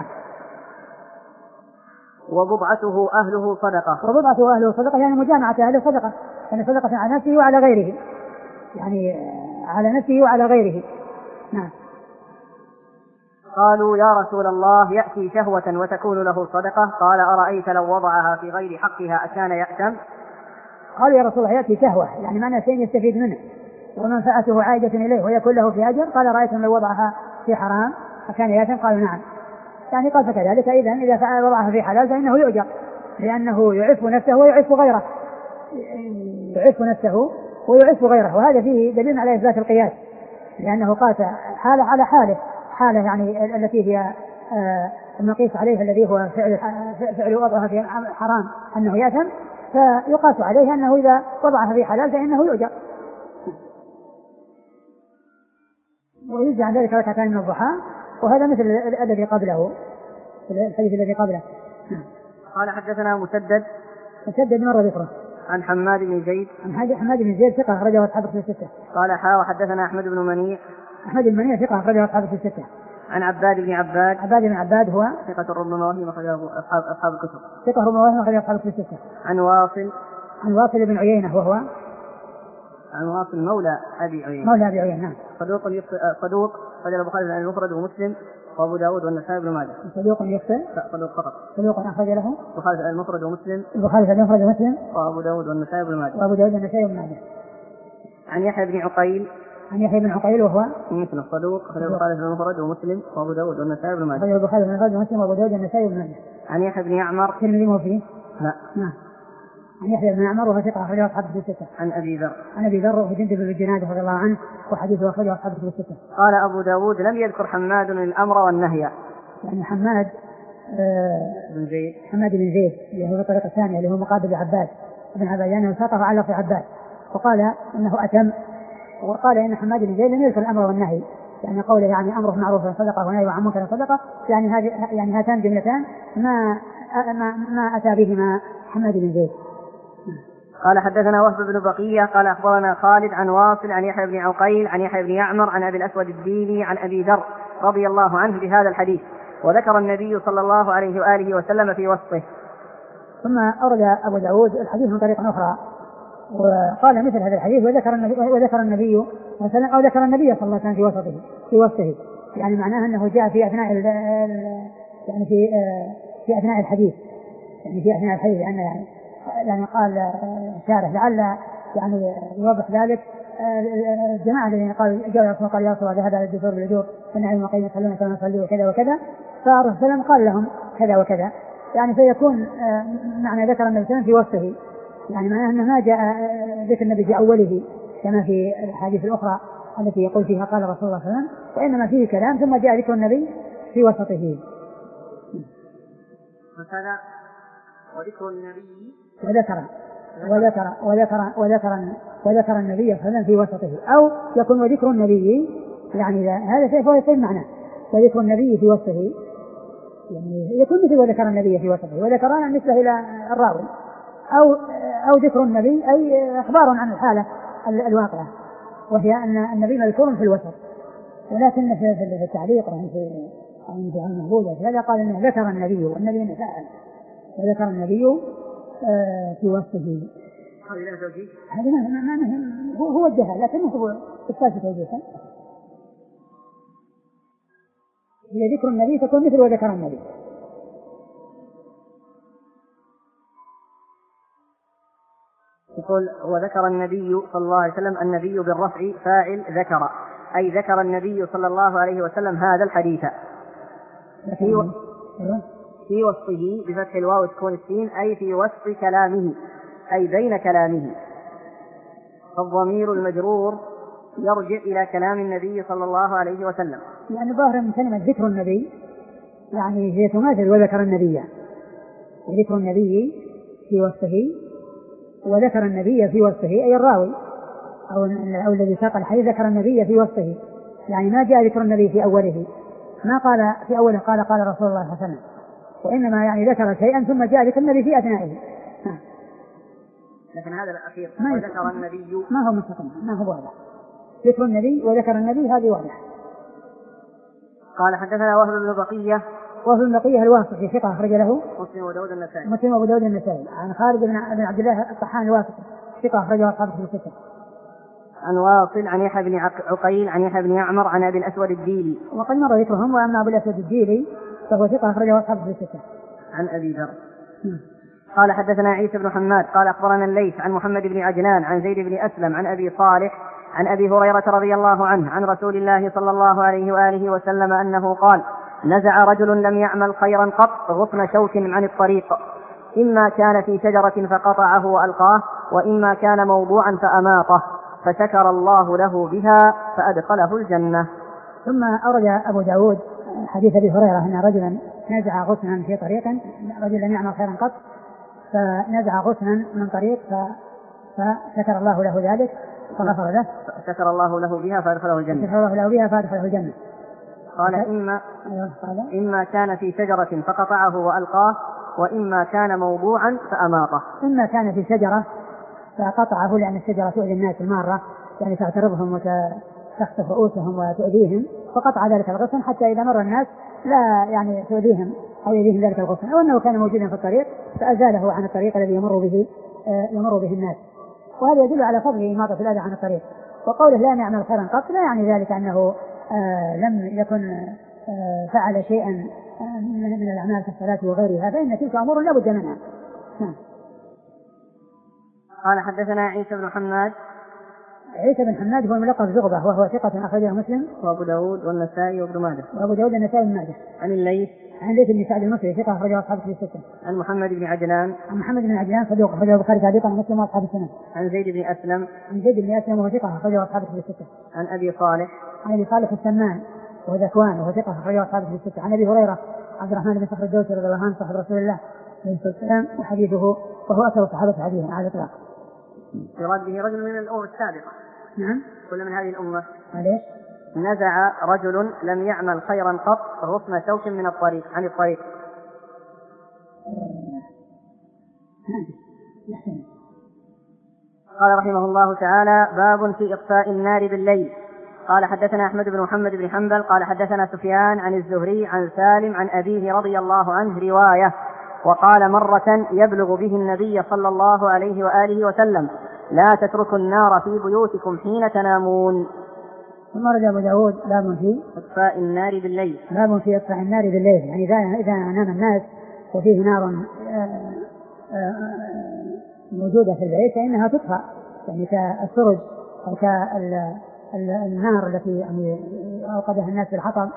وبضعته أهله صدقة. وبضعته أهله صدقة يعني مجامعة أهله صدقة، يعني صدقة على نفسه وعلى غيره، يعني على نفسه وعلى غيره. نعم. قالوا: يا رسول الله، يأتي شهوة وتكون له صدقة؟ قال: أرأيت لو وضعها في غير حقها أكان يأثم؟ قال: يا رسول الله، يأتي شهوة يعني معنى شيء يستفيد منه ومنفعته عائدة إليه ويكون له في أجر. قال: رأيتم لو وضعها في حرام أكان يأثم؟ قالوا: نعم. يعني قال: فكذلك إذن إذا فعل وضعها في حلال فإنه يؤجر، لأنه يعف نفسه ويعف غيره، يعف نفسه ويعف غيره، وهذا فيه دليل على إثبات القياس، لأنه قاس حالة على حاله، حالة يعني التي هي آه المقيس عليه الذي هو فعل, فعل وضعها في حرام أنه يأثم، فيقاس عليه أنه إذا وضعها في حلال فإنه يؤجر. ويجزي عن ذلك ركعتان من الضحى، وهذا مثل الذي قبله الحديث الذي قبله. قال: حدثنا مسدد مسدد مر ذكره. عن حماد بن زيد عن حماد بن زيد ثقة أخرجه أصحاب الكتب الستة. قال: حا وحدثنا أحمد بن منيع أحمد بن منيع ثقة أخرجه أصحاب الكتب الستة. عن عباد بن عباد عباد بن عباد هو ثقة ربما وهم أخرجه أصحاب أصحاب الكتب. ثقة ربما وهم أخرجه أصحاب الكتب الستة. عن واصل عن واصل بن عيينة وهو عن واصل مولى أبي عيينة. مولى أبي عيينة. نعم. صدوق صدوق خرج البخاري المفرد ومسلم وأبو داود والنسائي بن ماجه. صدوق يخطئ. صدوق فقط. صدوق أخرج له البخاري المفرد ومسلم. البخاري المفرد ومسلم. وأبو داود والنسائي بن ماجه. وأبو داود والنسائي بن ماجه. عن يحيى بن عقيل. عن يحيى بن عقيل وهو مثل صدوق خرج البخاري المفرد ومسلم وأبو داود والنسائي بن ماجه. خرج البخاري المفرد ومسلم وأبو داود والنسائي بن ماجه. عن يحيى بن يعمر. الترمذي مو فيه؟ لا. نعم. عن يحيى بن يعمر وهو ثقة أخرجه أصحاب الكتب الستة. عن أبي ذر. عن أبي ذر وهو جندب بن جنادة رضي الله عنه وحديثه أخرجه أصحاب الكتب الستة. قال أبو داود لم يذكر حماد الأمر والنهي. يعني حماد آه بن زيد. حماد بن زيد اللي هو الطريقة الثانية اللي هو مقابل عباد بن عباد يعني وساقه على في عباد وقال إنه أتم وقال إن حماد بن زيد لم يذكر الأمر والنهي يعني قوله يعني أمره معروف صدقة ونهي عن منكر صدقة يعني هذه يعني هاتان جملتان ما ما ما أتى بهما حماد بن زيد. قال حدثنا وهب بن بقية قال أخبرنا خالد عن واصل عن يحيى بن عقيل عن يحيى بن يعمر عن أبي الأسود الديلي عن أبي ذر رضي الله عنه بهذا الحديث وذكر النبي صلى الله عليه وآله وسلم في وسطه. ثم أورد أبو داود الحديث من طريق أخرى وقال مثل هذا الحديث وذكر النبي وذكر النبي مثلا أو ذكر النبي صلى الله عليه وسلم في وسطه في وسطه يعني معناه أنه جاء في أثناء يعني في في أثناء الحديث يعني في أثناء الحديث يعني يعني قال شارح لعل يعني يوضح ذلك الجماعة الذين قالوا جاء رسول الله قال يا رسول الله ذهب على الدثور بالأجور فنعلم وقيم يصلون كما يصلي وكذا وكذا فالرسول صلى الله عليه وسلم قال لهم كذا وكذا يعني فيكون معنى ذكر النبي صلى الله عليه وسلم في وسطه يعني معناه أنه ما جاء ذكر النبي في أوله كما في الحديث الأخرى التي يقول فيها قال رسول الله صلى الله عليه وسلم وإنما فيه كلام ثم جاء ذكر النبي في وسطه. مثلا وذكر النبي وذكر وذكر وذكر وذكر وذكر النبي صلى الله عليه وسلم في وسطه أو يكون وذكر النبي يعني هذا شيء فهو يصير معناه وذكر النبي في وسطه يعني يكون مثل وذكر النبي في وسطه وذكرنا نسبة إلى الراوي أو أو ذكر النبي أي إخبار عن الحالة الواقعة وهي أن النبي مذكور في الوسط ولكن في التعليق في في المهبوط هذا قال إنه ذكر النبي والنبي نفعل وذكر النبي في وسطه. هذا ما ما ما هو الجهل لكنه هو إثبات توجيهه. إذا ذكر النبي تكون مثل وذكر النبي. يقول وذكر النبي صلى الله عليه وسلم النبي بالرفع فاعل ذكر أي ذكر النبي صلى الله عليه وسلم هذا الحديث في, و... في وسطه بفتح الواو تكون السين أي في وسط كلامه أي بين كلامه فالضمير المجرور يرجع إلى كلام النبي صلى الله عليه وسلم يعني ظاهر من كلمة ذكر النبي يعني هي تماثل وذكر النبي ذكر النبي في وسطه وذكر النبي في وسطه أي الراوي أو, أو الذي ساق الحديث ذكر النبي في وسطه يعني ما جاء ذكر النبي في أوله ما قال في أوله قال قال رسول الله صلى الله عليه وسلم وإنما يعني ذكر شيئا ثم جاء ذكر النبي في أثنائه. لكن هذا الأخير وذكر النبي ما هو مستقيم ما هو واضح ذكر النبي وذكر النبي هذه واضح. قال حدثنا وهب بن بقية وهب بن بقية الواسطي ثقة أخرج له مسلم وداود النسائي مسلم وأبو داود النسائي عن خالد بن عبد الله الطحان الواسطي ثقة أخرجه أصحاب الكتب الستة. عن واصل عن يحيى بن عقيل عن يحيى بن يعمر عن أبي الأسود الديلي وقد مر ذكرهم وأما أبو الأسود الديلي فهو ثقة أخرجه أصحاب الكتب الستة. عن أبي ذر قال حدثنا عيسى بن حماد قال أخبرنا الليث عن محمد بن عجلان عن زيد بن أسلم عن أبي صالح عن أبي هريرة رضي الله عنه عن رسول الله صلى الله عليه وآله وسلم أنه قال نزع رجل لم يعمل خيرا قط غصن شوك عن الطريق إما كان في شجرة فقطعه وألقاه وإما كان موضوعا فأماطه فشكر الله له بها فأدخله الجنة. ثم أورد أبو داود حديث أبي هريرة أن رجلا نزع غصنا في طريق رجل لم يعمل خيرا قط فنزع غصنا من طريق فشكر الله له ذلك فغفر له شكر الله له بها فأدخله الجنة شكر الله له بها فأدخله الجنة. قال إما, إما كان في شجرة فقطعه وألقاه وإما كان موضوعا فأماطه. إما كان في شجرة فقطعه لأن الشجرة تؤذي الناس المارة يعني تعترضهم وتخطف رؤوسهم وتؤذيهم فقطع ذلك الغصن حتى إذا مر الناس لا يعني تؤذيهم أو يؤذيهم ذلك الغصن أو أنه كان موجودا في الطريق فأزاله عن الطريق الذي يمر به يمر به الناس وهذا يدل على فضل إماطة الأذى عن الطريق. وقوله لا يعمل خيرا قط لا يعني ذلك أنه آه لم يكن آه فعل شيئا آه من الأعمال كالصلاة وغيرها، فإن تلك أمور لا بد منها. قال حدثنا عيسى بن حماد. عيسى بن حماد هو الملقب زغبة وهو ثقة أخرجه مسلم وأبو داود والنسائي وابن ماجه. وأبو داود والنسائي وابن ماجه. عن الليث عن الليث بن سعد المصري ثقة أخرجه أصحاب الكتب الستة. عن محمد بن عجلان. عن محمد بن عجلان صدوق أخرجه البخاري تعليقا ومسلم وأصحاب السنن. عن زيد بن أسلم. عن زيد بن أسلم وهو ثقة أخرجه أصحاب الكتب الستة. عن أبي صالح. عن أبي صالح السمان وهو ذكوان وهو ثقة أخرجه أصحاب الكتب الستة. عن أبي هريرة عبد الرحمن بن صخر الدوسي رضي الله عنه صاحب رسول الله عليه الصلاة والسلام وحديثه وهو أكثر الصحابة حديثا على الإطلاق. يراد به رجل من الأمة السابقة. نعم. كل من هذه الأمة. ليش؟ نزع رجل لم يعمل خيرا قط رسم شوك من الطريق عن الطريق. قال رحمه الله تعالى باب في إطفاء النار بالليل. قال حدثنا أحمد بن محمد بن حنبل قال حدثنا سفيان عن الزهري عن سالم عن أبيه رضي الله عنه رواية وقال مرة يبلغ به النبي صلى الله عليه وآله وسلم لا تتركوا النار في بيوتكم حين تنامون. ثم رد أبو داود باب في إطفاء النار بالليل. باب في إطفاء النار بالليل، يعني إذا إذا نام الناس وفيه نار موجودة في البيت فإنها تطفأ، يعني كالسرج أو كالنار التي يعني أوقدها الناس بالحطب.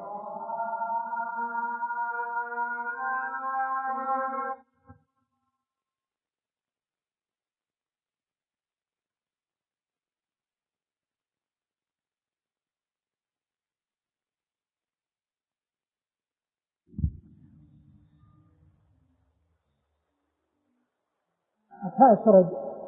إطفاء السرج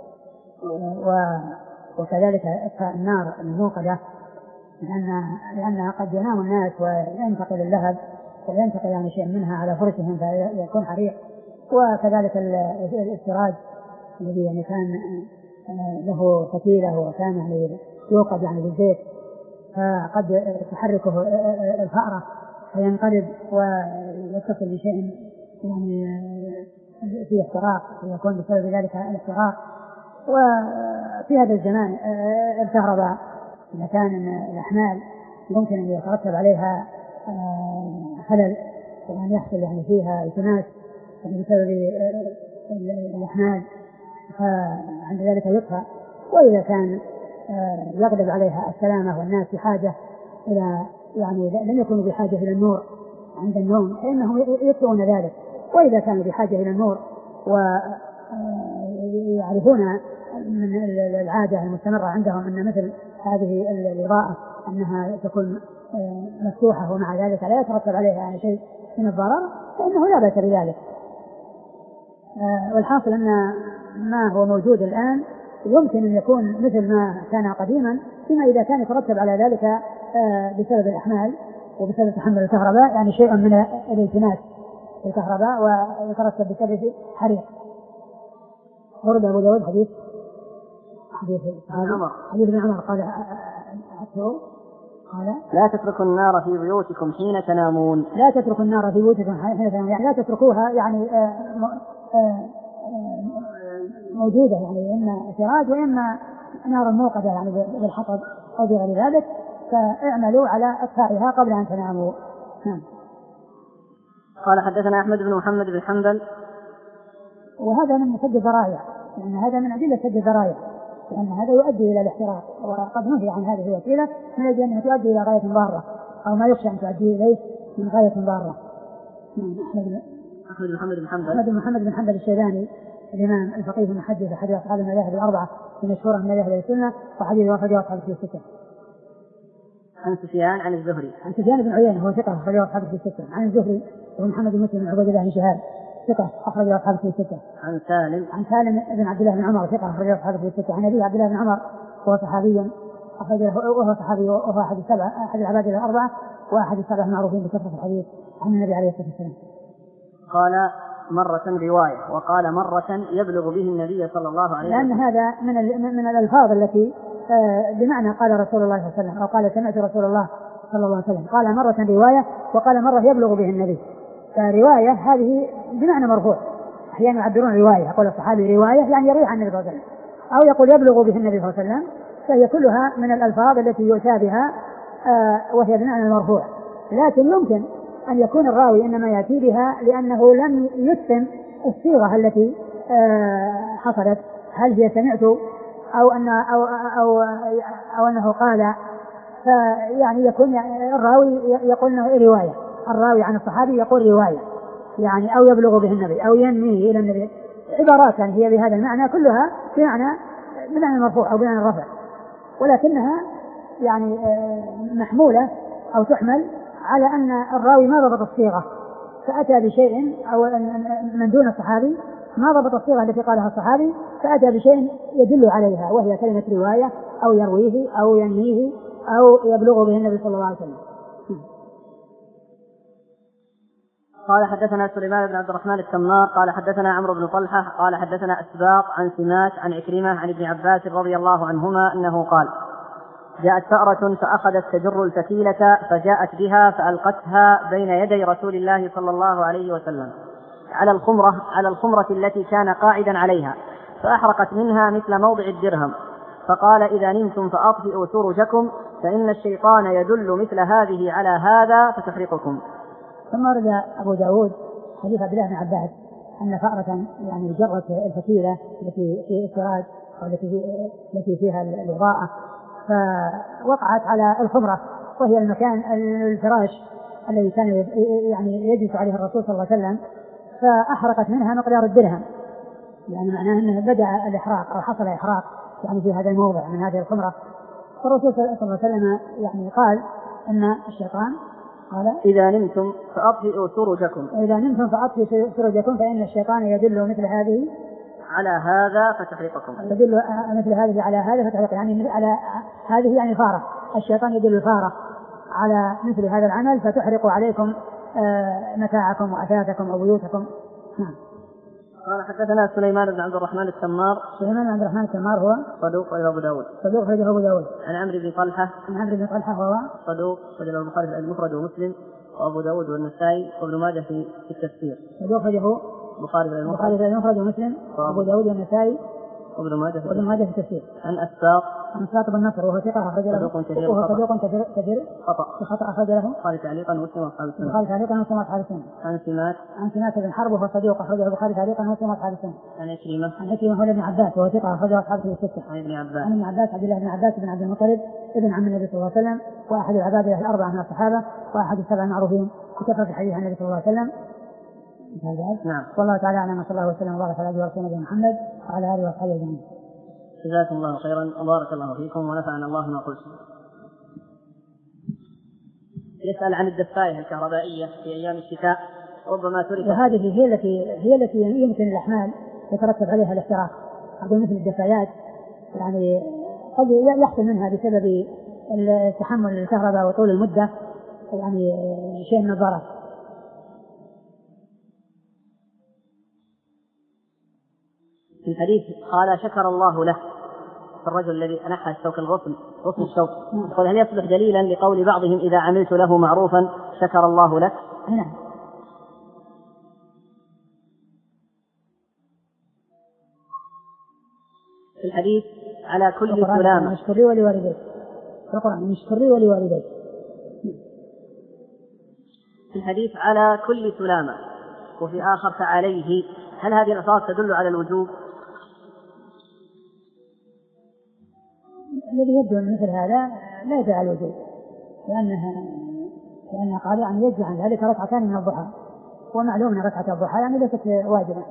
وكذلك إطفاء النار الموقدة، لأن لأنها قد ينام الناس وينتقل اللهب وينتقل يعني شيء منها على فرشهم فيكون حريق. وكذلك السراج الذي يعني كان له فتيلة وكان يعني يوقد يعني بالزيت فقد تحركه الفأرة فينقلب ويتصل بشيء يعني فيه احتراق ويكون بسبب ذلك الاحتراق. وفي هذا الزمان الكهرباء إذا كان الأحمال ممكن أن يترتب عليها خلل وأن يحصل يعني فيها التماس بسبب الأحمال فعند ذلك يطفأ. وإذا كان يغلب عليها السلامة والناس بحاجة إلى يعني لم يكونوا بحاجة إلى النور عند النوم فإنهم يطفئون ذلك. وإذا كانوا بحاجة إلى النور ويعرفون من العادة المستمرة عندهم أن مثل هذه الإضاءة أنها تكون مفتوحة ومع ذلك لا يترتب عليها شيء من الضرر فإنه لا بأس بذلك. والحاصل أن ما هو موجود الآن يمكن أن يكون مثل ما كان قديما فيما إذا كان يترتب على ذلك بسبب الأحمال وبسبب تحمل الكهرباء يعني شيء من الالتماس الكهرباء ويترتب بسبب حريق. ورد أبو داود حديث حديث حديث ابن عمر قال قال لا تتركوا النار في بيوتكم حين تنامون. لا تتركوا النار في بيوتكم حين تنامون يعني لا تتركوها يعني موجودة يعني إما سراج وإما نار موقدة يعني بالحطب أو بغير ذلك فاعملوا على إطفائها قبل أن تناموا. قال حدثنا أحمد بن محمد بن حنبل وهذا من سد الذرائع لأن هذا من أدلة سد الذرائع لأن هذا يؤدي إلى الاحتراق وقد نهي عن هذه الوسيلة من أجل أنها تؤدي إلى غاية ضارة أو ما يخشى أن تؤدي إليه من غاية ضارة. أحمد بن محمد بن حنبل أحمد بن محمد بن حنبل الشيباني الإمام الفقيه المحدث أحد أصحاب المذاهب الأربعة المشهورة من مذاهب السنة وحديث أخرجه أصحاب الستة. عن سفيان عن الزهري عن سفيان بن عيينة هو ثقة أخرجه أصحاب الستة. عن الزهري ومحمد بن مسلم بن عبد الله بن شهاب ثقة أخرجه أصحاب الستة. عن سالم عن سالم بن عبد الله بن عمر ثقة أخرجه أصحاب الستة. عن أبي عبد الله بن عمر وهو صحابي أخرجه وهو صحابي وهو أحد السبعة أحد العباد الأربعة وأحد السبعة المعروفين بكثرة الحديث عن النبي عليه الصلاة والسلام. قال مرة رواية وقال مرة يبلغ به النبي صلى الله عليه وسلم لأن هذا من من الألفاظ التي بمعنى قال رسول الله صلى الله عليه وسلم أو قال سمعت رسول الله صلى الله عليه وسلم. قال مرة رواية وقال مرة يبلغ به النبي. فرواية هذه بمعنى مرفوع أحيانا يعبرون رواية يقول الصحابي رواية يعني يروي عن النبي صلى الله عليه وسلم أو يقول يبلغ به النبي صلى الله عليه وسلم، فهي كلها من الألفاظ التي يؤتى بها آه وهي بمعنى المرفوع. لكن يمكن أن يكون الراوي إنما يأتي بها لأنه لم يتم الصيغة التي آه حصلت، هل هي سمعت أو أن أو أو أو أنه قال، فيعني يكون الراوي يقول انه روايه، الراوي عن الصحابي يقول روايه يعني او يبلغ به النبي او ينميه الى النبي، عبارات يعني هي بهذا المعنى كلها بمعنى بمعنى المرفوع او بمعنى الرفع، ولكنها يعني محموله او تحمل على ان الراوي ما ضبط الصيغه فاتى بشيء، او من دون الصحابي ما ضبط الصيغه التي قالها الصحابي فاتى بشيء يدل عليها، وهي كلمه روايه او يرويه او ينميه أو يبلغ به النبي صلى الله عليه وسلم. قال حدثنا سليمان بن عبد الرحمن التمار قال حدثنا عمرو بن طلحة قال حدثنا أسباط عن سماك عن عكرمة عن ابن عباس رضي الله عنهما أنه قال: جاءت فأرة فأخذت تجر الفتيلة فجاءت بها فألقتها بين يدي رسول الله صلى الله عليه وسلم على الخمرة على الخمرة التي كان قاعدا عليها، فأحرقت منها مثل موضع الدرهم، فقال: إذا نمتم فأطفئوا سرجكم فإن الشيطان يدل مثل هذه على هذا فتحرقكم. ثم ورد أبو داود حديث عبد الله بن عباس أن فأرة يعني جرت الفتيلة التي في السراج والتي التي فيها الإضاءة فوقعت على الخمرة، وهي المكان الفراش الذي كان يعني يجلس عليه الرسول صلى الله عليه وسلم، فأحرقت منها مقدار الدرهم، يعني معناه أنه بدأ الإحراق أو حصل إحراق يعني في هذا الموضع من هذه الخمرة. فالرسول صلى الله عليه وسلم يعني قال أن الشيطان قال: إذا نمتم فأطفئوا سرجكم إذا نمتم فأطفئوا سرجكم فإن الشيطان يدل مثل هذه على هذا فتحرقكم. يدل مثل هذه على هذا فتحرق، يعني على هذه يعني فارة، الشيطان يدل الفارة على مثل هذا العمل فتحرق عليكم متاعكم وأثاثكم وبيوتكم. نعم. قال حدثنا سليمان بن عبد الرحمن التمار سليمان بن عبد الرحمن التمار هو صدوق أبو داود صدوق أخرجه أبو داود. عن عمرو بن طلحة عن عمرو بن طلحة هو صدوق أخرجه البخاري المفرد ومسلم وأبو داود والنسائي وابن ماجه في التفسير. صدوق أخرجه البخاري المفرد ومسلم وأبو داود والنسائي وابن ماجه في التفسير. عن أسباط عن أسباط بن نصر وهو ثقة أخرج له وهو صدوق كثير خطأ خطأ أخرج له البخاري تعليقا ومسلم وأصحاب السنة. البخاري تعليقا ومسلم وأصحاب السنة. عن سماك عن سماك بن حرب وهو صدوق أخرجه البخاري تعليقا ومسلم وأصحاب السنة. عن عكرمة عن عكرمة هو ابن عباس وهو ثقة أخرجه أصحاب الستة. عن ابن عباس عن ابن عباس عبد الله بن عباس بن عبد المطلب ابن عم النبي صلى الله عليه وسلم وأحد العباد الأربعة من الصحابة وأحد السبع المعروفين بكثرة الحديث عن النبي صلى الله عليه وسلم. نعم. والله تعالى أعلم وصلى الله وسلم وبارك على عبده ورسوله محمد وعلى آله وصحبه أجمعين. جزاكم الله خيرا وبارك الله فيكم ونفعنا الله ما قلتم. يسأل عن الدفاية الكهربائية في أيام الشتاء ربما تركت، وهذه هي التي هي التي يمكن الأحمال يترتب عليها الاحتراق. أقول مثل الدفايات يعني قد يحصل منها بسبب تحمل الكهرباء وطول المدة يعني شيء من الضرر. في الحديث قال: شكر الله له في الرجل الذي أنحى الشوك الغصن غصن الشوك، قال: هل يصلح دليلا لقول بعضهم إذا عملت له معروفا شكر الله لك؟ نعم. في الحديث على كل سلامة اشكر لي ولوالديك، القرآن اشكر لي ولوالديك. في الحديث على كل سلامة وفي آخر فعليه، هل هذه الألفاظ تدل على الوجوب؟ الذي يبدو أن مثل هذا لا يدل على الوجوب، لأنها لأنها قال يعني يجزي عن ذلك ركعتان من الضحى، ومعلوم أن ركعة الضحى يعني ليست واجبة.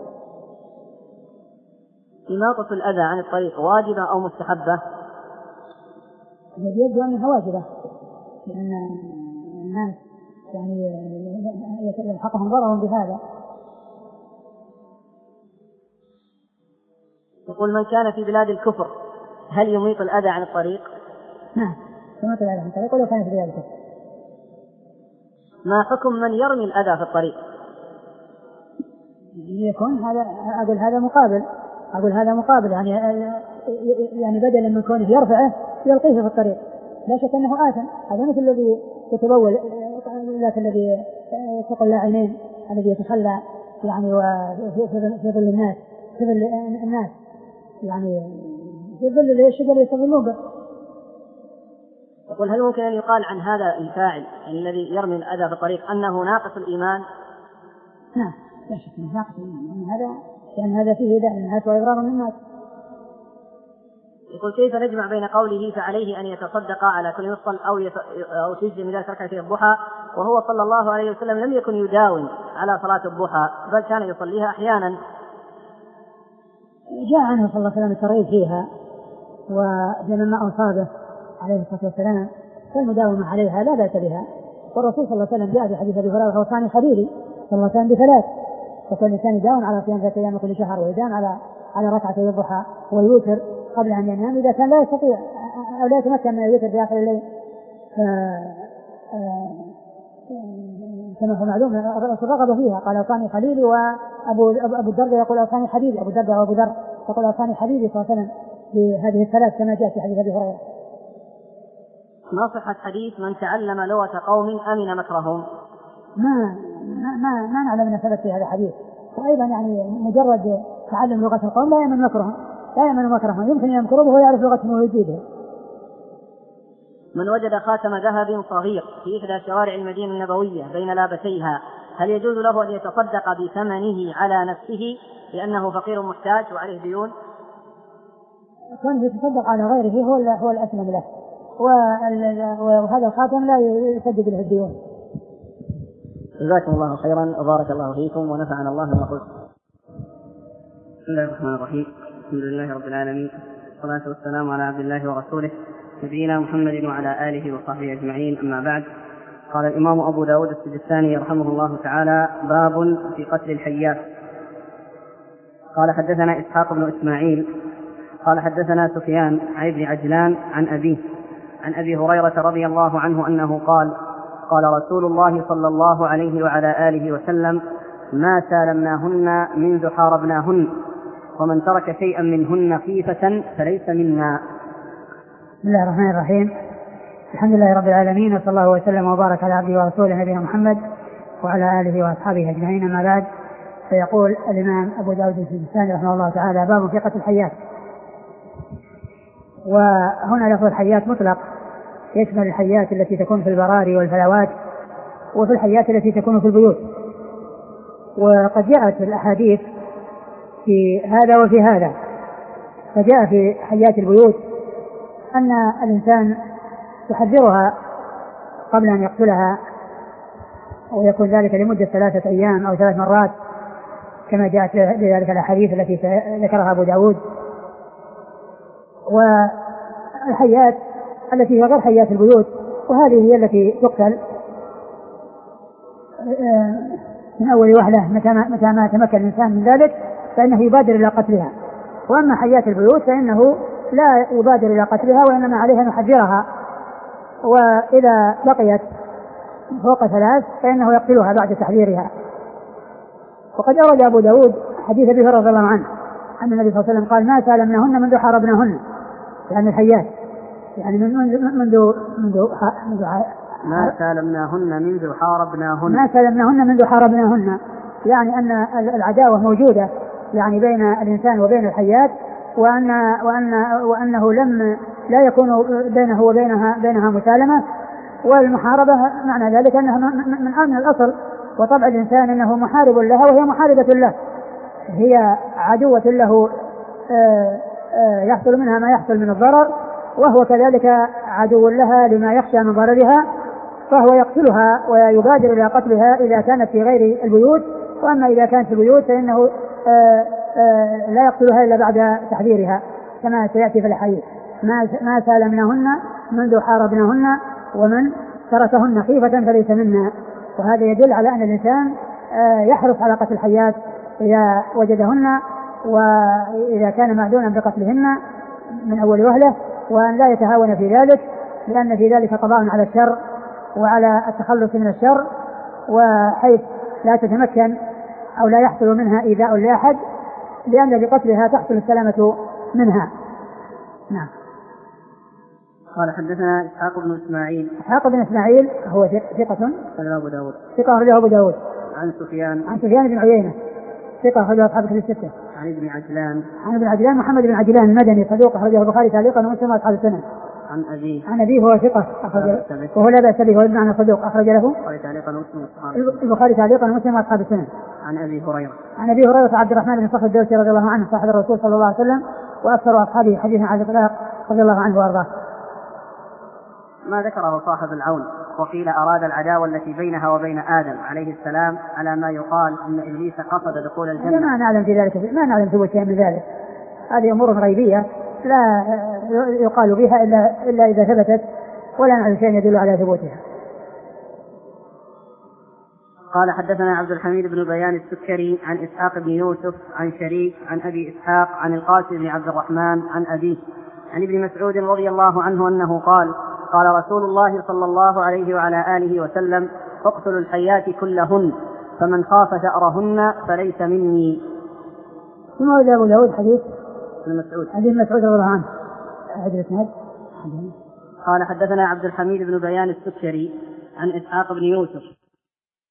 إماطة الأذى عن الطريق واجبة أو مستحبة؟ الذي يبدو أنها واجبة، لأن الناس يعني يلحقهم ضرر بهذا. يقول: من كان في بلاد الكفر هل يميط الأذى عن الطريق؟ نعم يميط الأذى عن الطريق ولو كان في بلاد الكفر. ما حكم من يرمي الأذى في الطريق؟ يكون هذا أقول هذا مقابل أقول هذا مقابل يعني يعني بدلا من كونه يرفعه يلقيه في الطريق، لا شك أنه آثم. هذا مثل الذي يتبول ذاك الذي يتقل العينين الذي يتخلى يعني وفي ظل الناس في ظل الناس يعني يظل الشجر يستظلون. يقول هل ممكن أن يقال عن هذا الفاعل الذي يرمي الأذى في الطريق أنه ناقص الإيمان؟ نعم لا شك أنه ناقص الإيمان، هذا لأن هذا فيه إيذاء للناس وإضرار للناس. يقول كيف نجمع بين قوله فعليه أن يتصدق على كل مفصل أو أو تجزي من ذلك ركعتي الضحى وهو صلى الله عليه وسلم لم يكن يداوم على صلاة الضحى بل كان يصليها أحيانا. جاء عنه صلى الله عليه وسلم الترغيب فيها وبما أصابه عليه الصلاة والسلام فالمداومة عليها لا بأس بها. والرسول صلى الله عليه وسلم جاء في حديث أبي هريرة أوصاني خليلي صلى الله عليه وسلم بثلاث، فكل إنسان يداوم على صيام ثلاثة أيام كل شهر ويداوم على على ركعتي الضحى ويوتر قبل أن ينام إذا كان لا يستطيع أو لا يتمكن من الوتر في آخر الليل. كما هو معلوم الرسول رغب فيها، قال أوصاني خليلي، وأبو أبو الدرداء يقول أوصاني حبيبي، أبو الدرداء وأبو ذر يقول أوصاني حبيبي صلى الله عليه وسلم بهذه الثلاث كما جاء في حديث أبي هريرة. ما صحة حديث من تعلم لغة قوم أمن مكرهم؟ ما ما ما نعلم أن ثبت في هذا الحديث. وأيضا يعني مجرد تعلم لغة القوم لا يأمن مكرهم، لا يأمن مكرهم، يمكن أن يمكره وهو يعرف لغتهم ويجيدها. من وجد خاتم ذهب صغير في إحدى شوارع المدينة النبوية بين لابتيها هل يجوز له أن يتصدق بثمنه على نفسه لأنه فقير محتاج وعليه ديون؟ كان يتصدق على غيره هو هو الأسلم له، وهذا الخاتم لا يسدد له الديون. جزاكم الله خيرا وبارك الله فيكم ونفعنا الله بما قلت. بسم الله الرحمن الرحيم، الحمد لله رب العالمين، والصلاة والسلام على عبد الله ورسوله نبينا محمد وعلى آله وصحبه أجمعين، أما بعد. قال الإمام أبو داود السجستاني رحمه الله تعالى: باب في قتل الحيات. قال حدثنا إسحاق بن إسماعيل قال حدثنا سفيان عن ابن عجلان عن أبيه عن أبي هريرة رضي الله عنه أنه قال: قال رسول الله صلى الله عليه وعلى آله وسلم: ما سالمناهن منذ حاربناهن، ومن ترك شيئا منهن خيفة فليس منا. بسم الله الرحمن الرحيم، الحمد لله رب العالمين، وصلى الله وسلم وبارك على عبده ورسوله نبينا محمد وعلى آله وأصحابه أجمعين، أما بعد. فيقول الإمام أبو داود السجستاني رحمه الله تعالى: باب في قتل الحيات. وهنا لفظ الحيات مطلق يشمل الحيات التي تكون في البراري والفلوات، وفي الحيات التي تكون في البيوت. وقد جاءت الأحاديث في هذا وفي هذا، فجاء في حيات البيوت أن الإنسان يحذرها قبل أن يقتلها، ويكون ذلك لمدة ثلاثة أيام أو ثلاث مرات كما جاءت بذلك الأحاديث التي ذكرها أبو داود. والحيات التي هي غير حيات البيوت، وهذه هي التي تقتل من أول وهلة متى ما تمكن الإنسان من ذلك فإنه يبادر إلى قتلها. وأما حيات البيوت فإنه لا يبادر إلى قتلها، وإنما عليها نحذرها، وإذا بقيت فوق ثلاث فإنه يقتلها بعد تحذيرها. وقد أورد أبو داود حديث أبي هريرة رضي الله عنه أن النبي صلى الله عليه وسلم قال: ما سالمناهن منذ حاربناهن، يعني الحيات، يعني من منذ منذ منذ, منذ ما سالمناهن منذ حاربناهن ما سالمناهن منذ حاربناهن، يعني أن العداوة موجودة يعني بين الإنسان وبين الحيات، وأن وأن وأنه لم لا يكون بينه وبينها بينها مسالمة. والمحاربة معنى ذلك أنها من من الأصل وطبع الإنسان أنه محارب لها وهي محاربة له، هي عدوة له يحصل منها ما يحصل من الضرر، وهو كذلك عدو لها لما يخشى من ضررها، فهو يقتلها ويبادر إلى قتلها إذا كانت في غير البيوت. وأما إذا كانت في البيوت فإنه لا يقتلها إلا بعد تحذيرها كما سيأتي في الحديث: ما سالمناهن منذ حاربناهن، ومن تركهن خيفة فليس منا. وهذا يدل على أن الإنسان يحرص على قتل الحيات إذا وجدهن، وإذا كان معدونا بقتلهن من أول وهلة، وأن لا يتهاون في ذلك، لأن في ذلك قضاء على الشر وعلى التخلص من الشر، وحيث لا تتمكن أو لا يحصل منها إيذاء لأحد، لأن بقتلها تحصل السلامة منها. نعم. قال حدثنا إسحاق بن إسماعيل إسحاق بن إسماعيل هو ثقة أخرجه أبو داود ثقة أخرجه أبو داود عن سفيان عن سفيان بن عيينة ثقة أخرجه أصحاب الكتب الستة عن ابن عجلان عن ابن عجلان محمد بن عجلان المدني صدوق أخرجه البخاري تعليقا ومسلم وأصحاب السنن. عن أبيه عن أبيه وهو ثقة أخرج وهو لا بأس به وابن صدوق أخرج له البخاري تعليقا ومسلم وأصحاب السنن. عن أبي هريرة عن أبي هريرة عبد الرحمن بن صخر الدوسي رضي الله عنه صاحب الرسول صلى الله عليه وسلم وأكثر أصحابه حديثا على الإطلاق رضي الله عنه وأرضاه. ما ذكره صاحب العون وقيل أراد العداوة التي بينها وبين آدم عليه السلام على ما يقال إن إبليس قصد دخول الجنة. ما نعلم في ذلك ما نعلم ثبوت شيء من ذلك. هذه أمور غيبية لا يقال بها إلا, إلا إذا ثبتت ولا نعلم شيء يدل على ثبوتها. قال حدثنا عبد الحميد بن بيان السكري عن إسحاق بن يوسف عن شريك عن أبي إسحاق عن القاسم بن عبد الرحمن عن أبيه عن ابن مسعود رضي الله عنه أنه قال قال رسول الله صلى الله عليه وعلى آله وسلم اقتلوا الحيات كلهن فمن خاف ثأرهن فليس مني. ثم ورد أبو داود حديث ابن مسعود حديث مسعود رضي الله عنه. قال حدثنا عبد الحميد بن بيان السكري عن إسحاق بن يوسف